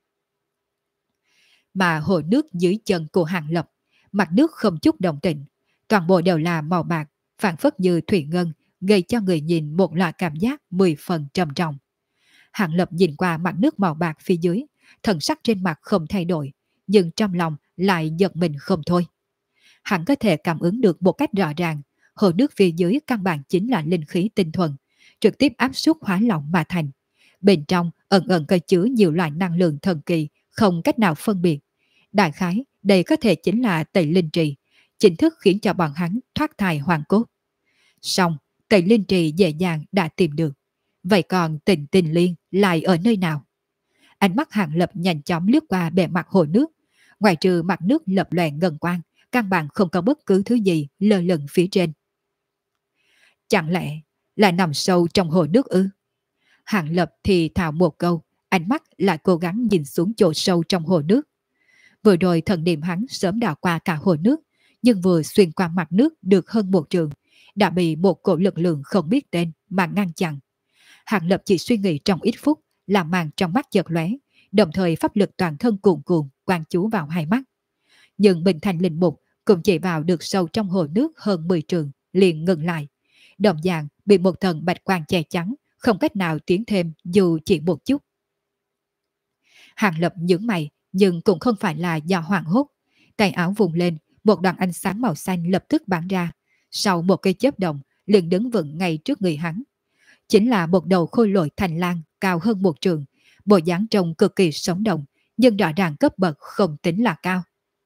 Mà hồ nước dưới chân của Hàng Lập, mặt nước không chút động tĩnh, toàn bộ đều là màu bạc, phản phất như thủy ngân, gây cho người nhìn một loại cảm giác 10 phần trầm trọng. Hàng Lập nhìn qua mặt nước màu bạc phía dưới, thần sắc trên mặt không thay đổi, nhưng trong lòng lại giật mình không thôi. Hắn có thể cảm ứng được một cách rõ ràng, hồ nước phía dưới căn bản chính là linh khí tinh thuần, trực tiếp áp suất hóa lỏng mà thành. Bên trong ẩn ẩn có chứa nhiều loại năng lượng thần kỳ, không cách nào phân biệt. Đại khái, đây có thể chính là tẩy linh trì, chính thức khiến cho bọn hắn thoát thai hoàn cốt. Xong, tẩy linh trì dễ dàng đã tìm được. Vậy còn Tình Tình Liên lại ở nơi nào? Ánh mắt Hàng Lập nhanh chóng lướt qua bề mặt hồ nước. Ngoài trừ mặt nước lập lòe ngân quang, căn bản không có bất cứ thứ gì lơ lửng phía trên. Chẳng lẽ là nằm sâu trong hồ nước ư? Hàng Lập thì thào một câu, ánh mắt lại cố gắng nhìn xuống chỗ sâu trong hồ nước. Vừa rồi thần niệm hắn sớm đảo qua cả hồ nước, nhưng vừa xuyên qua mặt nước được hơn một trường, đã bị một cổ lực lượng không biết tên mà ngăn chặn. Hàng Lập chỉ suy nghĩ trong ít phút, làm màn trong mắt chợt lóe, đồng thời pháp lực toàn thân cuồn cuộn quan chú vào hai mắt. Nhưng Bình Thành linh mục cũng chỉ vào được sâu trong hồ nước hơn 10 trường, liền ngừng lại. Đồng dạng bị một tầng bạch quang che chắn, không cách nào tiến thêm dù chỉ một chút. Hàng Lập nhướng mày, nhưng cũng không phải là do hoảng hốt. Tay áo vùng lên, một đoạn ánh sáng màu xanh lập tức bắn ra. Sau một cây chớp động, liền đứng vững ngay trước người hắn. Chính là một đầu khôi lỗi thành lang cao hơn một trường, bộ dáng trông cực kỳ sống động, nhưng rõ ràng cấp bậc không tính là cao.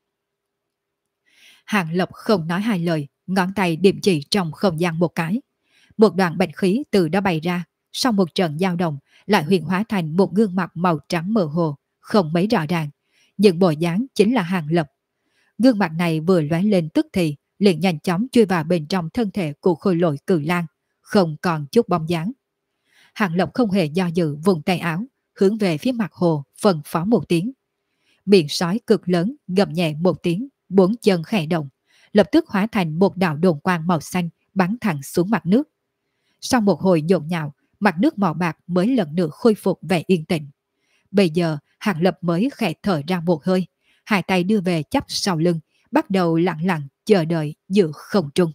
Hàng Lập không nói hai lời, ngón tay điểm chỉ trong không gian một cái. Một đoạn bạch khí từ đó bay ra, sau một trận dao động, lại huyền hóa thành một gương mặt màu trắng mơ hồ, không mấy rõ ràng. Nhưng bộ dáng chính là Hàng Lập. Gương mặt này vừa lóe lên tức thì, liền nhanh chóng chui vào bên trong thân thể của khôi lỗi cự lang, không còn chút bóng dáng. Hàng Lập không hề do dự vùng tay áo, hướng về phía mặt hồ, phân phó một tiếng. Miệng sói cực lớn gầm nhẹ một tiếng, bốn chân khẽ động, lập tức hóa thành một đạo đồn quang màu xanh bắn thẳng xuống mặt nước. Sau một hồi nhộn nhạo, mặt nước màu bạc mới lần nữa khôi phục vẻ yên tĩnh. Bây giờ Hàng Lập mới khẽ thở ra một hơi, hai tay đưa về chắp sau lưng, bắt đầu lặng lặng chờ đợi giữa không trung.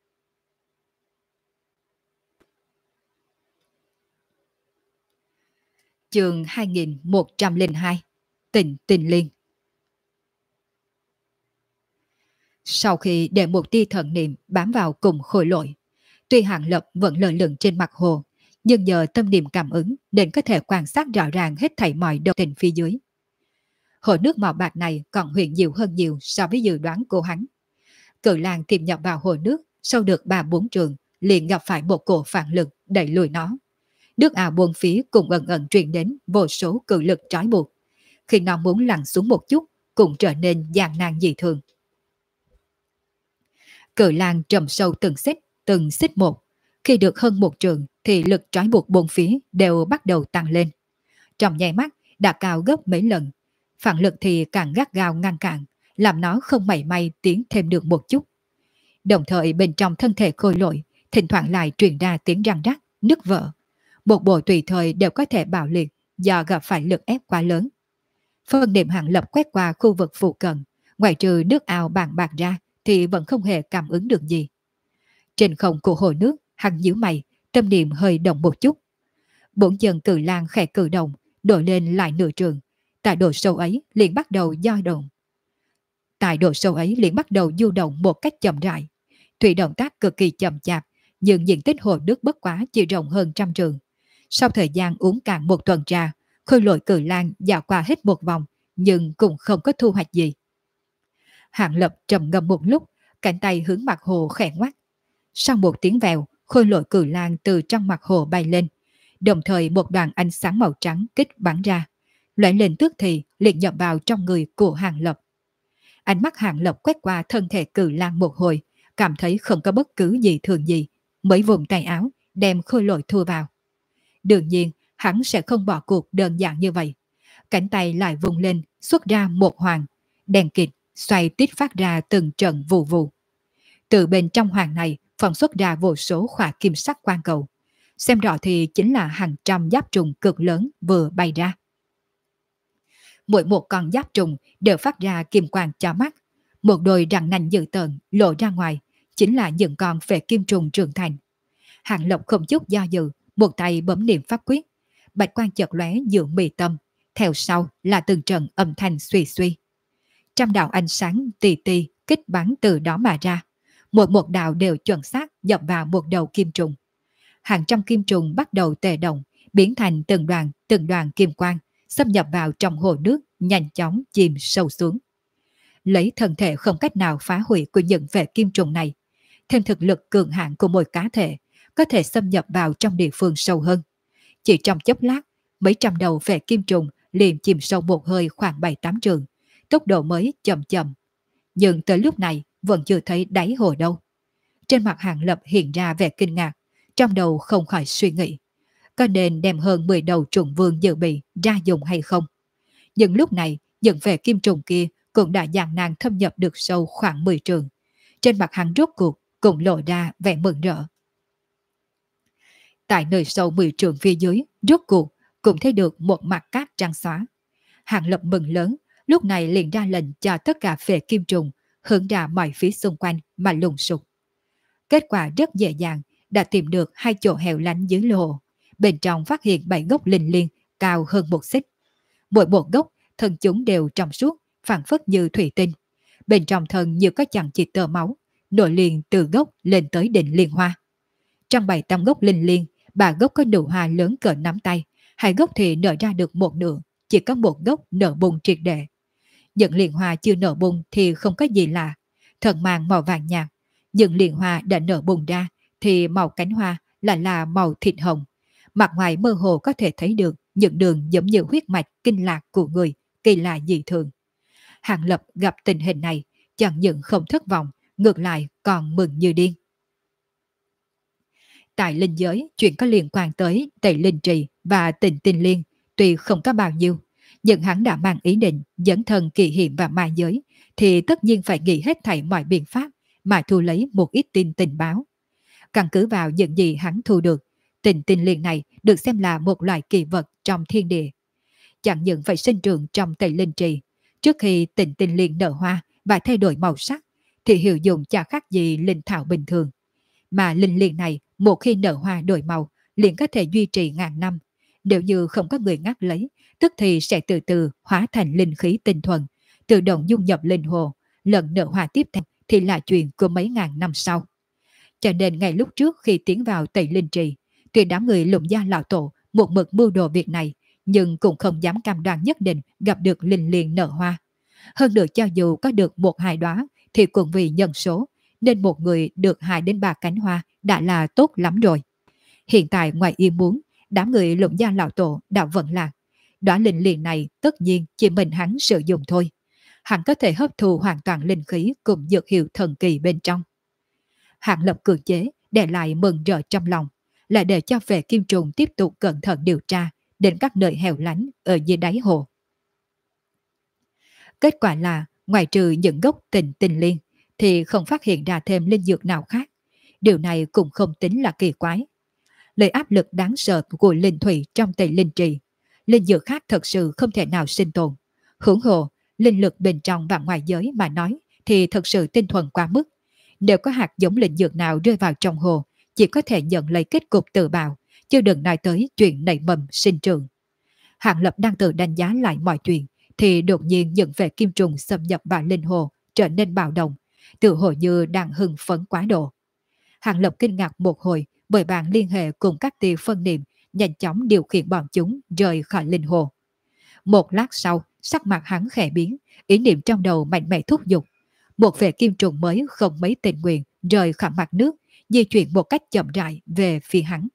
Chương 2102 Tình Tình Liên. Sau khi để một tia thần niệm bám vào cùng khôi lỗi, tuy Hàng Lập vẫn lơ lửng trên mặt hồ, nhưng nhờ tâm niệm cảm ứng nên có thể quan sát rõ ràng hết thảy mọi động tĩnh phía dưới. Hồ nước màu bạc này còn huyền diệu hơn nhiều so với dự đoán của hắn. Cự lang tiềm nhập vào hồ nước, sau được 3-4 trường, liền gặp phải một cổ phản lực đẩy lùi nó. Nước ao buông phía cũng ẩn ẩn truyền đến vô số cự lực trói buộc. Khi nó muốn lặn xuống một chút, cũng trở nên gian nan dị thường. Cự lang trầm sâu từng xích một. Khi được hơn 1 trường thì lực trói buộc bốn phía đều bắt đầu tăng lên. Trong nháy mắt đã cao gấp mấy lần. Phản lực thì càng gắt gao ngăn cản, làm nó không mảy may tiến thêm được một chút. Đồng thời bên trong thân thể khôi lỗi, thỉnh thoảng lại truyền ra tiếng răng rắc, nứt vỡ. Một bộ tùy thời đều có thể bạo liệt do gặp phải lực ép quá lớn. Phân niệm Hàng Lập quét qua khu vực phụ cận, ngoài trừ nước ao bàn bạc ra thì vẫn không hề cảm ứng được gì. Trên không của hồ nước, hắn nhíu mày, tâm niệm hơi động một chút. 4 chân cự lang khẽ cử động, đổi lên lại nửa trường. Tại độ sâu ấy liền bắt đầu dao động. Du động một cách chậm rãi. Thủy động tác cực kỳ chậm chạp, nhưng diện tích hồ nước bất quá chỉ rộng hơn 100 trường. Sau thời gian uống cạn một tuần trà, khôi lỗi cự lang dạo qua hết một vòng, nhưng cũng không có thu hoạch gì. Hàng Lập trầm ngâm một lúc, cánh tay hướng mặt hồ khẽ ngoắt. Sau một tiếng vèo, khôi lỗi cự lang từ trong mặt hồ bay lên, đồng thời một đoàn ánh sáng màu trắng kích bắn ra, lóe lên tức thì liền nhập vào trong người của Hàng Lập. Ánh mắt Hàng Lập quét qua thân thể cự lang một hồi, cảm thấy không có bất cứ gì thường gì, mới vùng tay áo đem khôi lỗi thua vào. Đương nhiên hắn sẽ không bỏ cuộc đơn giản như vậy. Cánh tay lại vùng lên, xuất ra một hoàng, đèn kịt xoay tít phát ra từng trận vù vù. Từ bên trong hoàng này phóng xuất ra vô số khỏa kim sắc quang cầu. Xem rõ thì chính là hàng trăm giáp trùng cực lớn vừa bay ra. Mỗi một con giáp trùng đều phát ra kim quang chói mắt. Một đôi răng nanh dữ tợn lộ ra ngoài, chính là những con phệ kim trùng trưởng thành. Hàng Lập không chút do dự, một tay bấm niệm pháp quyết, bạch quang chợt lóe giữa mi tâm, theo sau là từng trận âm thanh suy suy. Trăm đạo ánh sáng tì tì kích bắn từ đó mà ra, mỗi một đạo đều chuẩn xác dập vào một đầu kim trùng. Hàng trăm kim trùng bắt đầu tề động, biến thành từng đoàn kim quang, xâm nhập vào trong hồ nước, nhanh chóng chìm sâu xuống. Lấy thân thể không cách nào phá hủy của những vệ kim trùng này, thêm thực lực cường hãn của mỗi cá thể, có thể xâm nhập vào trong địa phương sâu hơn. Chỉ trong chốc lát, mấy trăm đầu vệ kim trùng liền chìm sâu một hơi khoảng 7-8 trường, tốc độ mới chậm chậm. Nhưng tới lúc này vẫn chưa thấy đáy hồ đâu. Trên mặt Hàng Lập hiện ra vẻ kinh ngạc, trong đầu không khỏi suy nghĩ, có nên đem hơn 10 đầu trùng vương dự bị ra dùng hay không. Nhưng lúc này, những vệ kim trùng kia cũng đã dàn nan thâm nhập được sâu khoảng 10 trường. Trên mặt hắn rốt cuộc cũng lộ ra vẻ mừng rỡ. Tại nơi sâu 10 trường phía dưới, rốt cuộc cũng thấy được một mặt cát trắng xóa. Hàng Lập mừng lớn, lúc này liền ra lệnh cho tất cả vệ kim trùng hướng ra mọi phía xung quanh mà lùng sục. Kết quả rất dễ dàng, đã tìm được 2 chỗ hẻo lánh dưới hồ. Bên trong phát hiện 7 gốc linh liên cao hơn 1 xích. Mỗi một gốc, thân chúng đều trong suốt, phản phất như thủy tinh. Bên trong thân như có chẳng chỉ tơ máu, nổi liền từ gốc lên tới đỉnh liên hoa. Trong 7-8 gốc linh liên, 3 gốc có nụ hoa lớn cỡ nắm tay, 2 gốc thì nở ra được một nửa, chỉ có một gốc nở bung triệt để. Những liên hoa chưa nở bung thì không có gì lạ, thân mang màu vàng nhạt. Những liên hoa đã nở bung ra thì màu cánh hoa là màu thịt hồng. Mặt ngoài mơ hồ có thể thấy được những đường giống như huyết mạch kinh lạc của người, kỳ lạ dị thường. Hàng Lập gặp tình hình này, chẳng những không thất vọng, ngược lại còn mừng như điên. Tại linh giới, chuyện có liên quan tới Tây Linh Trì và Tình Tinh Liên tuy không có bao nhiêu, nhưng hắn đã mang ý định dẫn thân kỳ hiểm và ma giới, thì tất nhiên phải nghĩ hết thảy mọi biện pháp mà thu lấy một ít tình báo. Căn cứ vào những gì hắn thu được, Tình Tinh Liên này được xem là một loại kỳ vật trong thiên địa. Chẳng những phải sinh trưởng trong Tây Linh Trì, trước khi Tình Tinh Liên nở hoa và thay đổi màu sắc, thì hiệu dụng chả khác gì linh thảo bình thường. Mà linh liên này một khi nở hoa đổi màu liền có thể duy trì ngàn năm. Nếu như không có người ngắt lấy, tức thì sẽ từ từ hóa thành linh khí tinh thuần, tự động dung nhập linh hồ. Lần nở hoa tiếp theo thì là chuyện của mấy ngàn năm sau. Cho nên ngày lúc trước khi tiến vào Tây Linh Trì, tuy đám người Lục gia lão tổ một mực mưu đồ việc này, nhưng cũng không dám cam đoan nhất định gặp được linh liên nở hoa. Hơn nữa cho dù có được 1-2 đóa thì cũng vì nhân số, nên một người được 2 đến 3 cánh hoa đã là tốt lắm rồi. Hiện tại ngoài ý muốn, đám người Lục gia lão tổ đã vận lạc. Đóa linh liền này tất nhiên chỉ mình hắn sử dụng thôi. Hắn có thể hấp thu hoàn toàn linh khí cùng dược hiệu thần kỳ bên trong. Hạng Lập cường chế để lại mừng rỡ trong lòng, là để cho Vệ Kim Trùng tiếp tục cẩn thận điều tra đến các nơi hẻo lánh ở dưới đáy hồ. Kết quả là ngoài trừ những gốc tình tình liên thì không phát hiện ra thêm linh dược nào khác. Điều này cũng không tính là kỳ quái. Lời áp lực đáng sợ của linh thủy trong tề linh trì, linh dược khác thật sự không thể nào sinh tồn. Huống hồ, linh lực bên trong và ngoài giới mà nói thì thật sự tinh thuần quá mức. Nếu có hạt giống linh dược nào rơi vào trong hồ, chỉ có thể nhận lấy kết cục tự bào, chứ đừng nói tới chuyện nảy mầm sinh trưởng. Hạng Lập đang tự đánh giá lại mọi chuyện, thì đột nhiên những Vệ Kim Trùng xâm nhập vào linh hồ trở nên bạo động, tự hồ như đang hưng phấn quá độ. Hạng Lập kinh ngạc một hồi, bởi bạn liên hệ cùng các tia phân niệm, nhanh chóng điều khiển bọn chúng rời khỏi linh hồ. Một lát sau, sắc mặt hắn khẽ biến, ý niệm trong đầu mạnh mẽ thúc giục. Một Vệ Kim Trùng mới không mấy tình nguyện rời khỏi mặt nước, di chuyển một cách chậm rãi về phía hắn.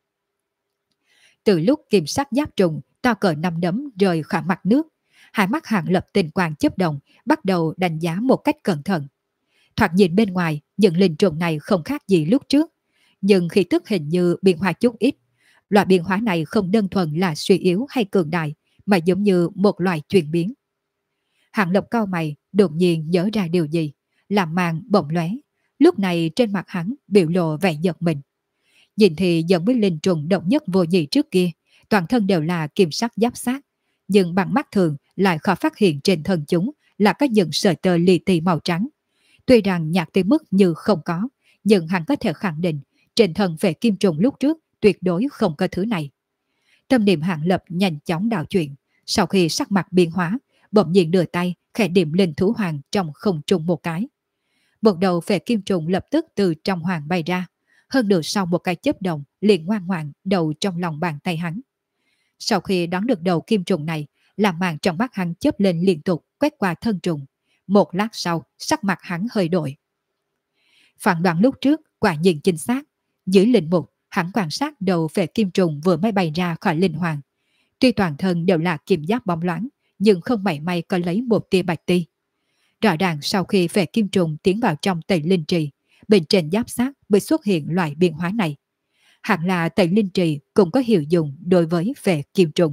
Từ lúc kim sắc giáp trùng to cỡ 5 đấm rời khỏi mặt nước, hai mắt Hạng Lập tình quang chớp động, bắt đầu đánh giá một cách cẩn thận. Thoạt nhìn bên ngoài, những linh trùng này không khác gì lúc trước, nhưng khí tức hình như biến hóa chút ít. Loại biến hóa này không đơn thuần là suy yếu hay cường đại, mà giống như một loại chuyển biến. Hạng Lập cau mày, đột nhiên nhớ ra điều gì, làm màn bỗng lóe. Lúc này trên mặt hắn biểu lộ vẻ giật mình. Nhìn thì giống với linh trùng độc nhất vô nhị trước kia, toàn thân đều là kim sắc giáp sát, nhưng bằng mắt thường lại khó phát hiện trên thân chúng là có những sợi tơ li ti màu trắng. Tuy rằng nhạt tới mức như không có, nhưng hắn có thể khẳng định trên thân Vệ Kim Trùng lúc trước tuyệt đối không có thứ này. Tâm niệm Hạng Lập nhanh chóng đảo chuyển, sau khi sắc mặt biến hóa, bỗng nhiên đưa tay khẽ điểm lên thú hoàng trong không trung một cái. Một đầu Vệ Kim Trùng lập tức từ trong hoàng bay ra, hơn được sau một cái chớp động liền ngoan ngoãn đầu trong lòng bàn tay hắn. Sau khi đón được đầu kim trùng này, làm màn trong mắt hắn chớp lên liên tục quét qua thân trùng. Một lát sau, sắc mặt hắn hơi đổi. Phản đoán lúc trước quả nhiên chính xác. Dưới linh mục, hắn quan sát đầu Vệ Kim Trùng vừa mới bay ra khỏi linh hoàng. Tuy toàn thân đều là kim giáp bóng loáng, nhưng không mảy may có lấy một tia bạch ti. Rõ ràng sau khi Vệ Kim Trùng tiến vào trong Tây Linh Trì, bên trên giáp sát mới xuất hiện loại biến hóa này. Hẳn là Tây Linh Trì cũng có hiệu dụng đối với Vệ Kim Trùng.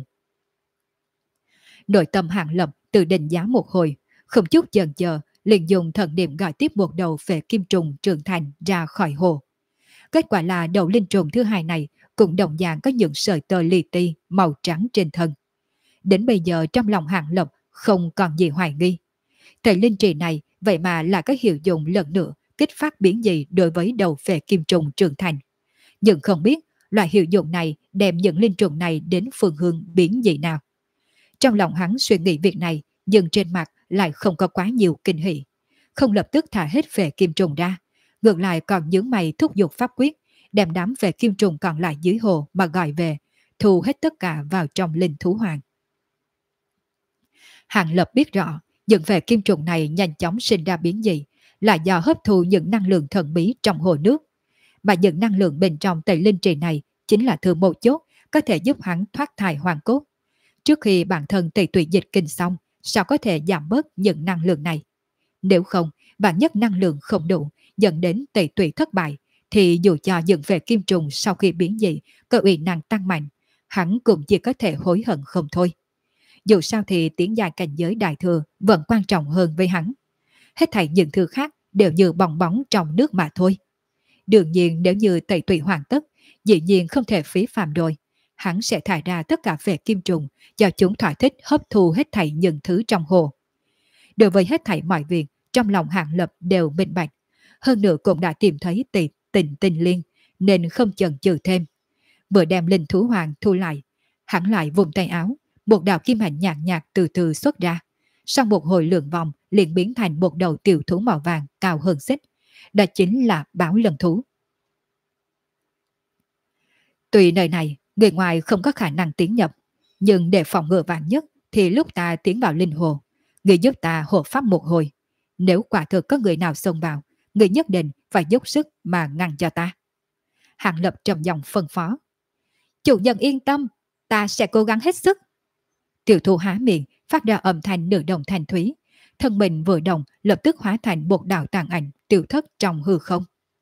Nội tâm Hạng Lập tự định giá một hồi, không chút chần chờ, liền dùng thần niệm gọi tiếp một đầu Vệ Kim Trùng trưởng thành ra khỏi hồ. Kết quả là đầu linh trùng thứ hai này cũng đồng dạng có những sợi tơ li ti màu trắng trên thân. Đến bây giờ trong lòng Hạng Lập không còn gì hoài nghi. Tây Linh Trì này vậy mà là có hiệu dụng lần nữa kích phát biến gì đối với đầu Vệ Kim Trùng trưởng thành. Nhưng không biết loại hiệu dụng này đem những linh trùng này đến phương hướng biến gì nào. Trong lòng hắn suy nghĩ việc này, nhưng trên mặt lại không có quá nhiều kinh hỉ. Không lập tức thả hết Vệ Kim Trùng ra, ngược lại còn nhướng mày thúc giục pháp quyết, đem đám Vệ Kim Trùng còn lại dưới hồ mà gọi về, thu hết tất cả vào trong linh thú hoàng. Hạng Lập biết rõ, những Vệ Kim Trùng này nhanh chóng sinh ra biến dị là do hấp thu những năng lượng thần bí trong hồ nước. Mà những năng lượng bên trong Tây Linh Trì này chính là thứ mấu chốt có thể giúp hắn thoát thai hoàn cốt. Trước khi bản thân tẩy tùy dịch kinh xong, sao có thể giảm bớt những năng lượng này? Nếu không, bản nhất năng lượng không đủ, dẫn đến tẩy tùy thất bại, thì dù cho những Vệ Kim Trùng sau khi biến dị có uy năng tăng mạnh, hắn cũng chỉ có thể hối hận không thôi. Dù sao thì tiến dài cảnh giới đại thừa vẫn quan trọng hơn với hắn. Hết thảy những thứ khác đều như bong bóng trong nước mà thôi. Đương nhiên nếu như tẩy tùy hoàn tất, dĩ nhiên không thể phí phạm rồi. Hắn sẽ thải ra tất cả Vệ Kim Trùng, cho chúng thỏa thích hấp thu hết thảy những thứ trong hồ. Đối với hết thảy mọi việc, trong lòng Hạng Lập đều minh bạch. Hơn nữa cũng đã tìm thấy tình tình liên, nên không chần chừ thêm. Vừa đem linh thú hoàng thu lại, hắn lại vùng tay áo, một đạo kim hạnh nhạt nhạt từ từ xuất ra. Sau một hồi lượn vòng, liền biến thành một đầu tiểu thú màu vàng cao hơn xích. Đó chính là Báo Lân Thú. Tuy nơi này, người ngoài không có khả năng tiến nhập, nhưng để phòng ngừa vạn nhất thì lúc ta tiến vào linh hồ, người giúp ta hộ pháp một hồi. Nếu quả thực có người nào xông vào, người nhất định phải dốc sức mà ngăn cho ta. Hàng Lập trầm giọng phân phó. Chủ nhân yên tâm, ta sẽ cố gắng hết sức. Tiểu Thu há miệng, phát ra âm thanh nửa đồng thanh thúy. Thân mình vừa động, lập tức hóa thành một đạo tàn ảnh tiêu thất trong hư không.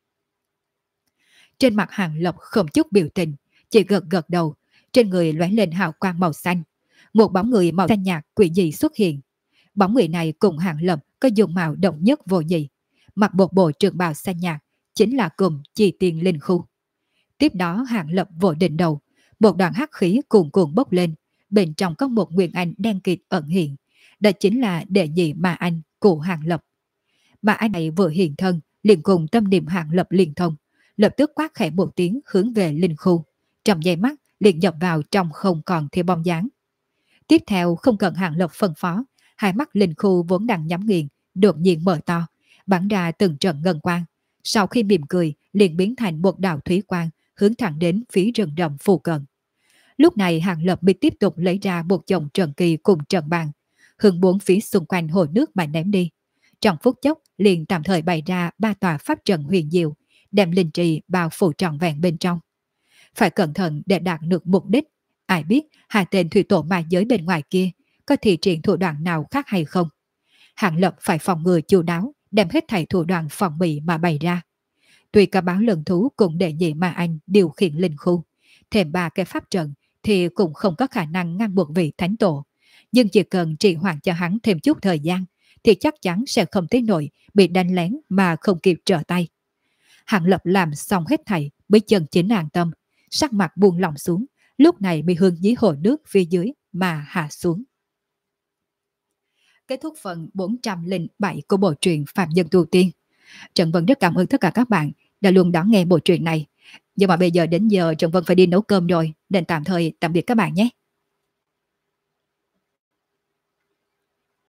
Trên mặt Hàng Lập không chút biểu tình, chỉ gật gật đầu, trên người lóe lên hào quang màu xanh. Một bóng người màu xanh nhạt quỷ dị xuất hiện. Bóng người này cùng Hàng Lập có dung mạo độc nhất vô nhị, mặc một bộ trường bào xanh nhạt, chính là cùng Chi Tiên Linh Khu. Tiếp đó Hàng Lập vội định đầu, một đoàn hắc khí cuồn cuộn bốc lên, bên trong có một nguyên anh đen kịt ẩn hiện, đó chính là đệ nhị Ma Anh của Hàng Lập. Ma Anh này vừa hiện thân, liền cùng tâm niệm Hàng Lập liên thông, lập tức quát khẽ một tiếng hướng về Linh Khu, trong giây mắt liền nhập vào trong không còn theo bóng dáng. Tiếp theo không cần Hàng Lập phân phó, hai mắt Linh Khu vốn đang nhắm nghiền, đột nhiên mở to, bắn ra từng trận ngân quang. Sau khi mỉm cười, liền biến thành một đạo thủy quang, hướng thẳng đến phía rừng rậm phù cận. Lúc này Hàng Lập mới tiếp tục lấy ra một chồng trận kỳ cùng trận bàn, hướng bốn phía xung quanh hồ nước mà ném đi. Trong phút chốc liền tạm thời bày ra ba tòa pháp trận huyền diệu, đem linh trì bao phủ trọn vẹn bên trong. Phải cẩn thận để đạt được mục đích. Ai biết hai tên thủy tổ ma giới bên ngoài kia có thi triển thủ đoạn nào khác hay không. Hàng Lập phải phòng ngừa chu đáo, đem hết thảy thủ đoạn phòng bị mà bày ra. Tuy cả báo lần thú cũng đệ nhị Ma Anh điều khiển linh khu, thêm ba cái pháp trận thì cũng không có khả năng ngăn buộc vị thánh tổ. Nhưng chỉ cần trì hoãn cho hắn thêm chút thời gian, thì chắc chắn sẽ không tới nỗi bị đánh lén mà không kịp trở tay. Hàng Lập làm xong hết thảy mới chân chính an tâm, sắc mặt buông lỏng xuống, lúc này mới hướng dưới hồ nước phía dưới mà hạ xuống. Kết thúc phần 407 của bộ truyện Phạm Nhân Tu Tiên. Trần Vân rất cảm ơn tất cả các bạn đã luôn đón nghe bộ truyện này. Nhưng mà bây giờ đến giờ Trần Vân phải đi nấu cơm rồi, nên tạm thời tạm biệt các bạn nhé.